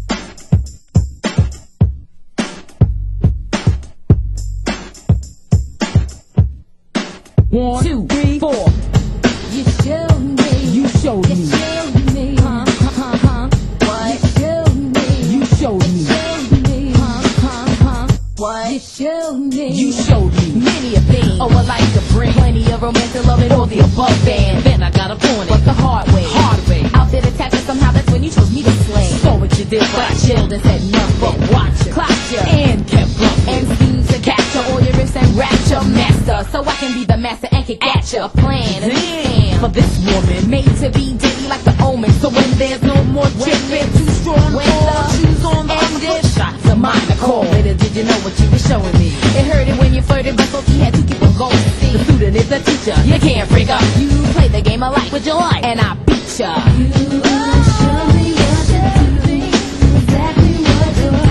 One, two, three, four. You showed me. You showed me. You showed me. What? You showed me. You showed me. What? You showed me. You showed me many a thing. Oh, I like to bring plenty of romance and love and all the above. And then I got a point, but the hard way. Hard way. Out there attacking somehow. That's when you chose me to slay. Saw what you did, but I chilled and said nothing but watch you, clock you, and kept bluffing. And seemed to capture all your riffs and rapture, master, so I can be the master and kick at you. A plan, a plan for this woman, made to be daily like the omen. So when there's no more tripping, too strong, when the shoes on and this shots of mine are cold. Later, did you know what you were showing me? It hurt it when you flirted, but so he had to keep on going. See, the student is the teacher. You can't break up. You play the game I like with your life, and I beat ya. You show me what to do, exactly what to do.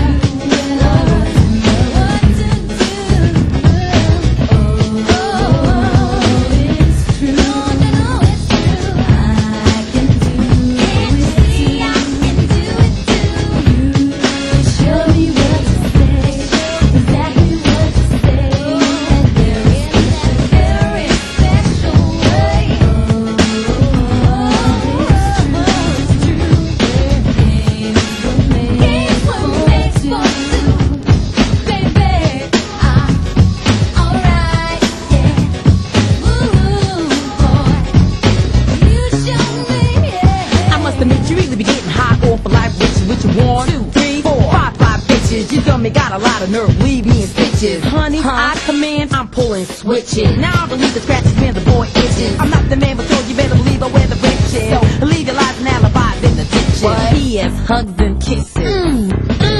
Got a lot of nerve, leave me in stitches. Honey, I command, I'm pulling switches. Now I believe the scratches, man, the boy itches. I'm not the man, but so you better believe I wear the riches. So leave your lies and alibis in the ditches. What? P.S. Hugs and kisses.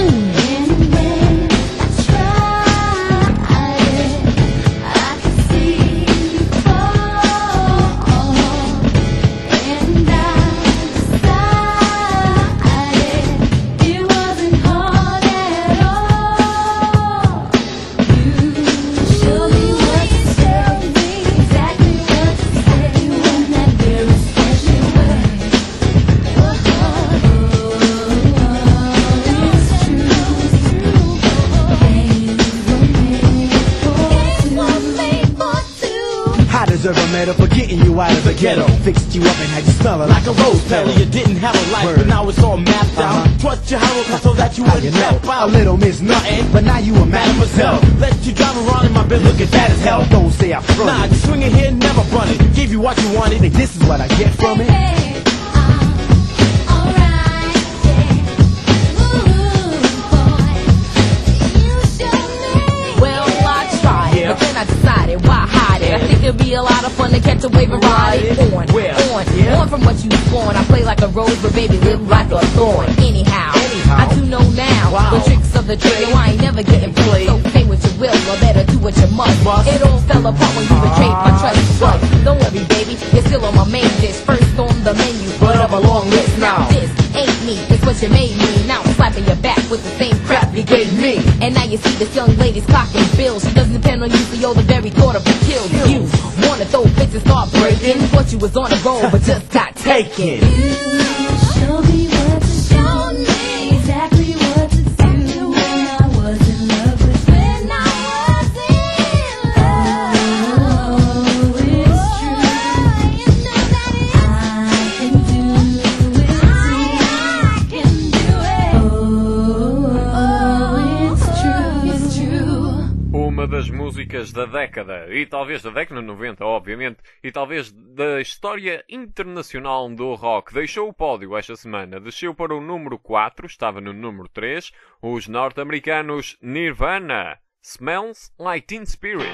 For getting you out of the ghetto, fixed you up and had you smelling like a rose petal. You didn't have a life, but now it's all mapped out. Trust your hero so that you wouldn't map out. A little miss nothing, but now you a mademoiselle. Let you drive around in my bed, looking fat as hell. Don't say I front. Nah, just swing it here, never run it. Gave you what you wanted, and this is what I get from it. But then I decided, why hide it? I think it'd be a lot of fun to catch a wave and ride it. On from what you spawn. I play like a rose, but baby, live like a thorn. Anyhow, I do know now the tricks of the trade. I ain't never getting played. So say what you will, or better do what you must. It all fell apart when you betrayed my trust. But don't worry, baby, you're still on my main dish. First on the menu, but of a long list. Now this ain't me, it's what you made me. Now I'm slapping your back with the same crap you gave me. And now you see this young lady's clocking bills. She doesn't depend on you, so you're the very thought of her kills you. Wanna throw fits and start breaking. Thought you was on a roll, but just got taken. You show me what to show me, exactly what to say. talvez da década, e talvez da década de 90, obviamente, e talvez da história internacional do rock. Deixou o pódio esta semana, desceu para o número 4, estava no número 3, os norte-americanos Nirvana, Smells Like Teen Spirit.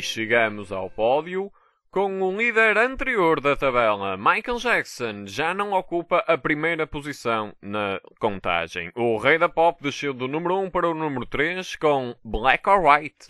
chegamos ao pódio com o líder anterior da tabela. Michael Jackson já não ocupa a primeira posição na contagem. O rei da pop desceu do número 1 para o número 3 com Black or White.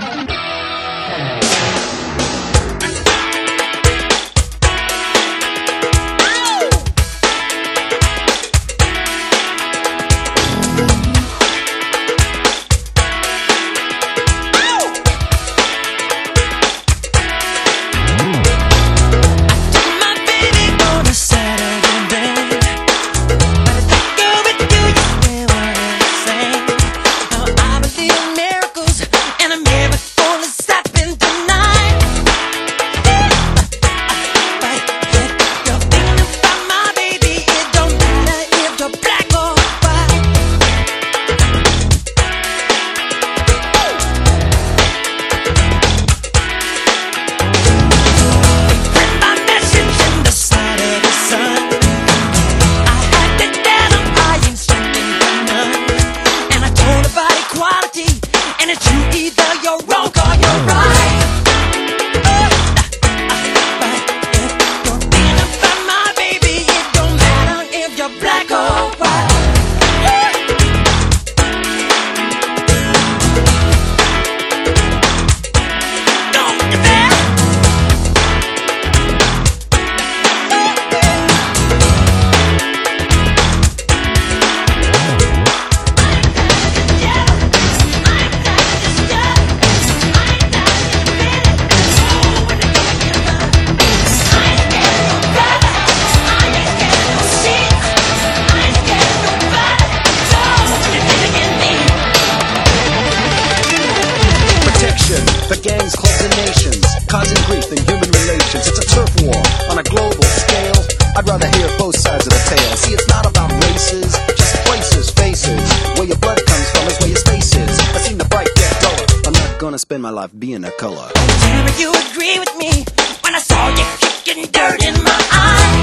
Spend my life being a color. Damn, you agree with me when I saw you kicking dirt in my eye.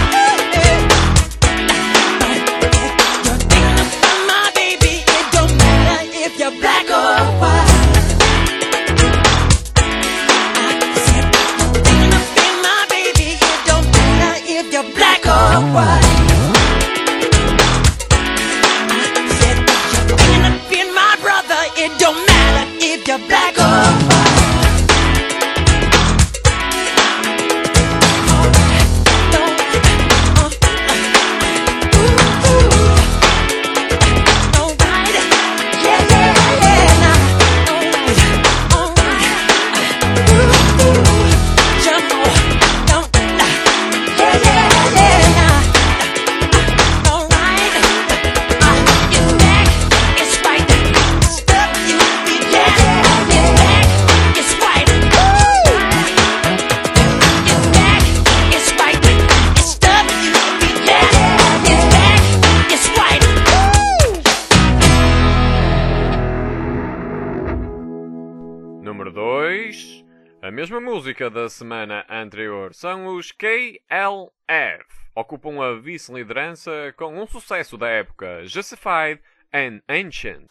You're thinking about my baby. It don't matter if you're black or white. I said you're thinking about my baby. It don't matter if you're black or white. I said you're thinking about my brother. It don't matter if you're black or white. Número 2. A mesma música da semana anterior. São os KLF. Ocupam a vice-liderança com um sucesso da época, Justified and Ancient.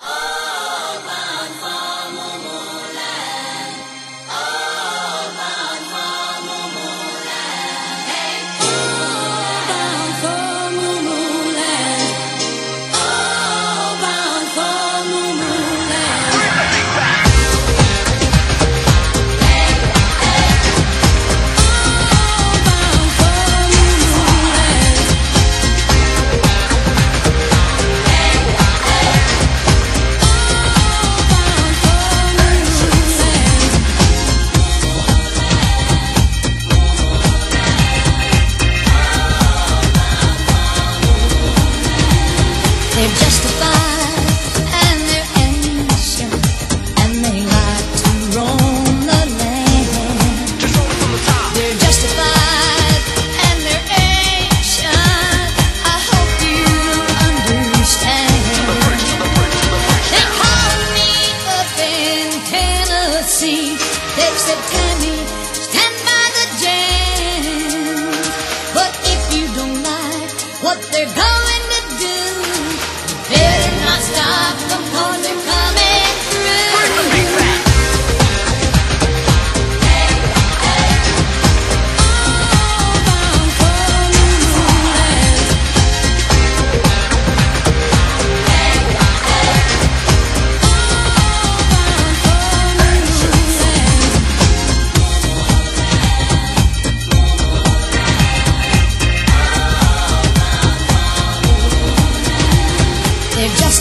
They're justified and they're ancient, and they like to roam the land. They're justified and they're ancient. I hope you understand. They called me up in Tennessee. They said, Tammy, stand by the jam. But if you don't like what they're going to do,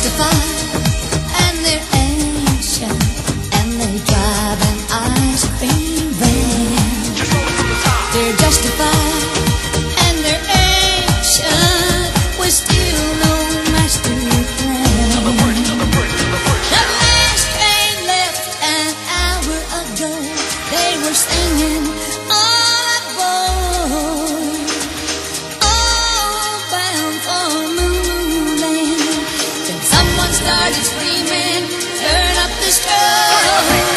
justified and they're ancient and they drive an ice cream van. They're justified and they're ancient with still no master plan. The last train left an hour ago. They were singing all aboard, all bound for Moonland. Then someone started screaming, turn up the strobe.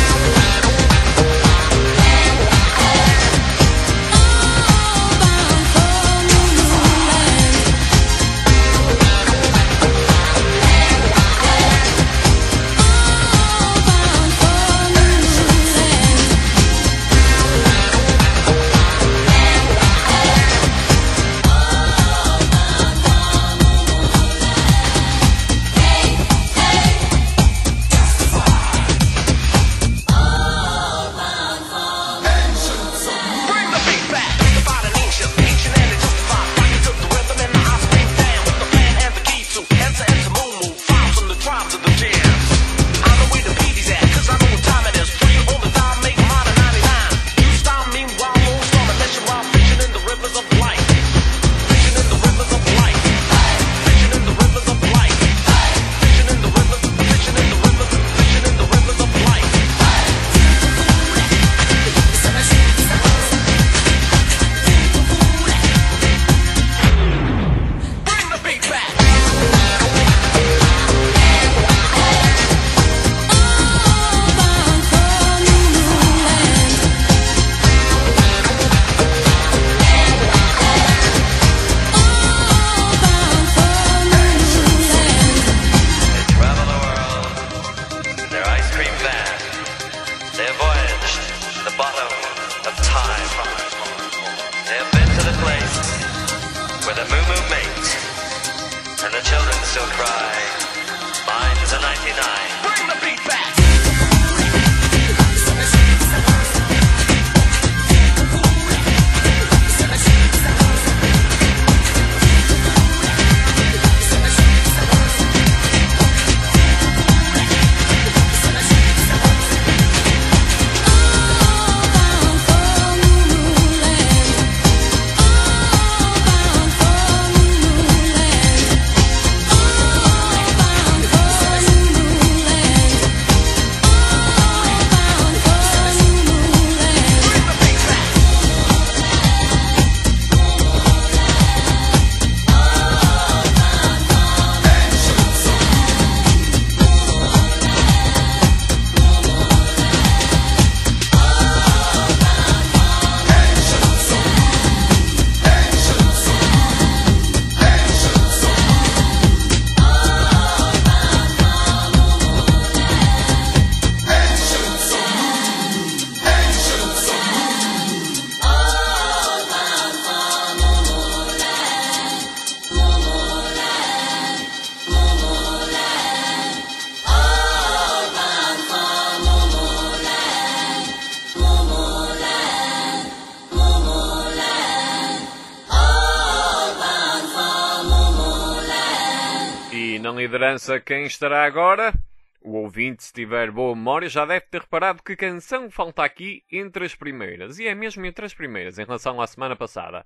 Na liderança, quem estará agora? O ouvinte, se tiver boa memória, já deve ter reparado que canção falta aqui entre as primeiras. E é mesmo entre as primeiras, em relação à semana passada.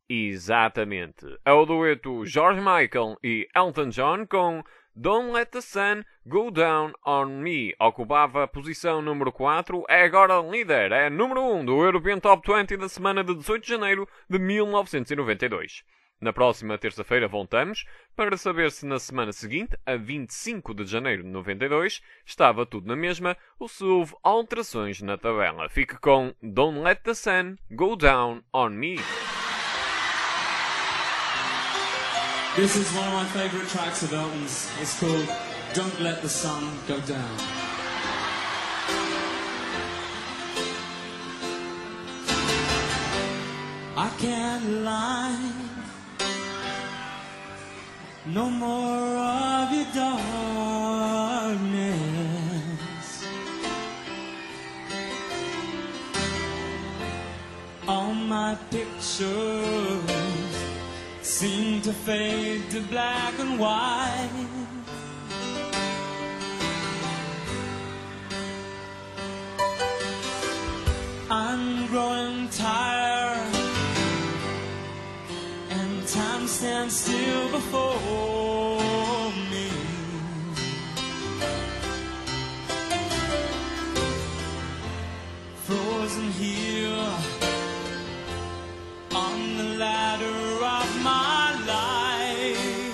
Exatamente. É o dueto George Michael e Elton John com Don't Let the Sun Go Down on Me. Ocupava a posição número 4, é agora líder. É número 1 do European Top 20 da semana de 18 de janeiro de 1992. Na próxima terça-feira voltamos para saber se na semana seguinte, a 25 de janeiro de 92, estava tudo na mesma ou se houve alterações na tabela. Fique com Don't Let the Sun Go Down on Me. This is one of my favourite tracks of Elton's. It's called Don't Let the Sun Go Down. I can't lie. No more of your darkness. All my pictures seem to fade to black and white. I'm growing tired, and time stands still before me. Frozen here on the ladder of my life.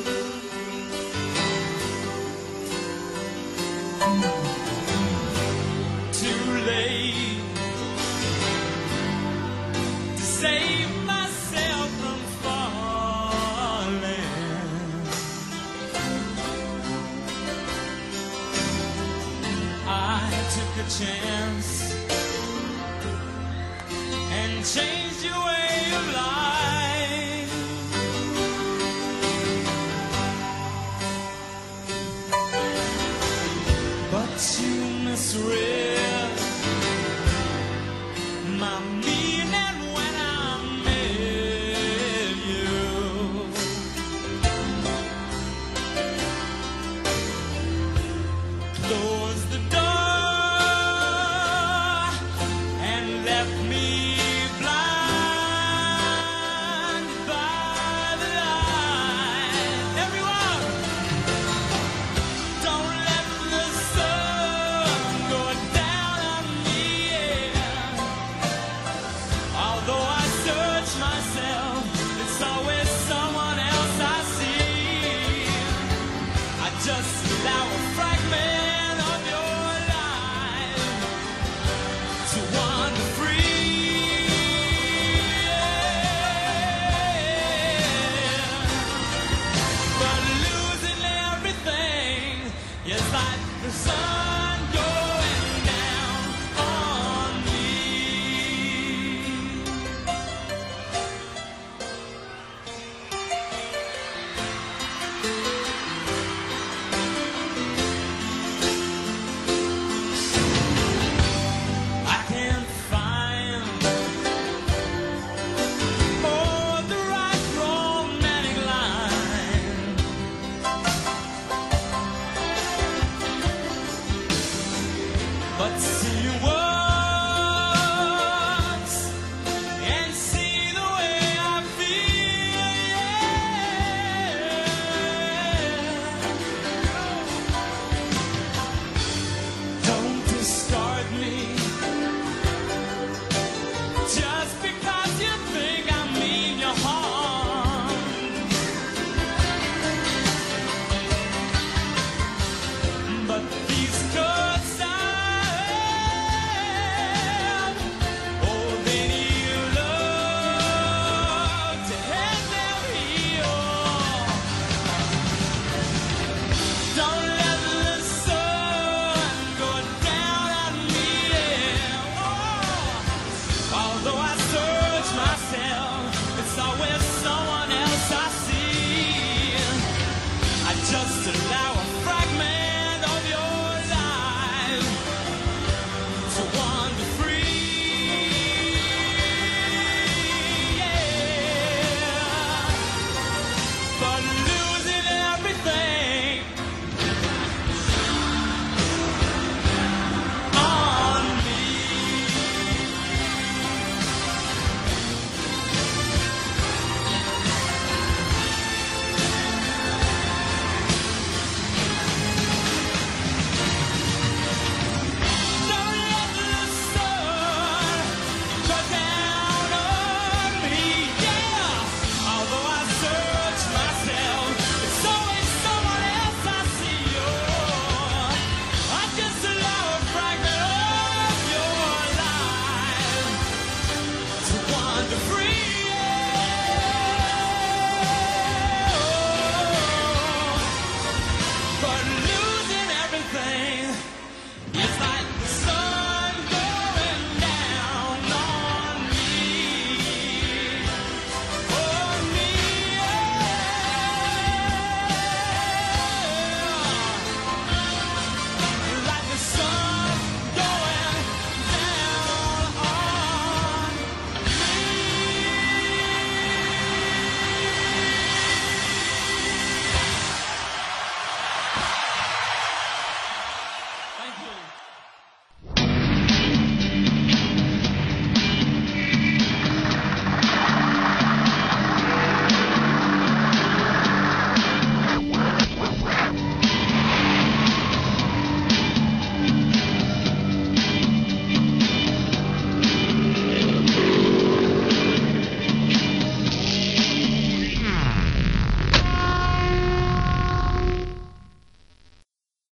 Too late to save myself from falling. I took a chance and changed your way of life. But you misread my meaning when I met you. Closed the door and left me just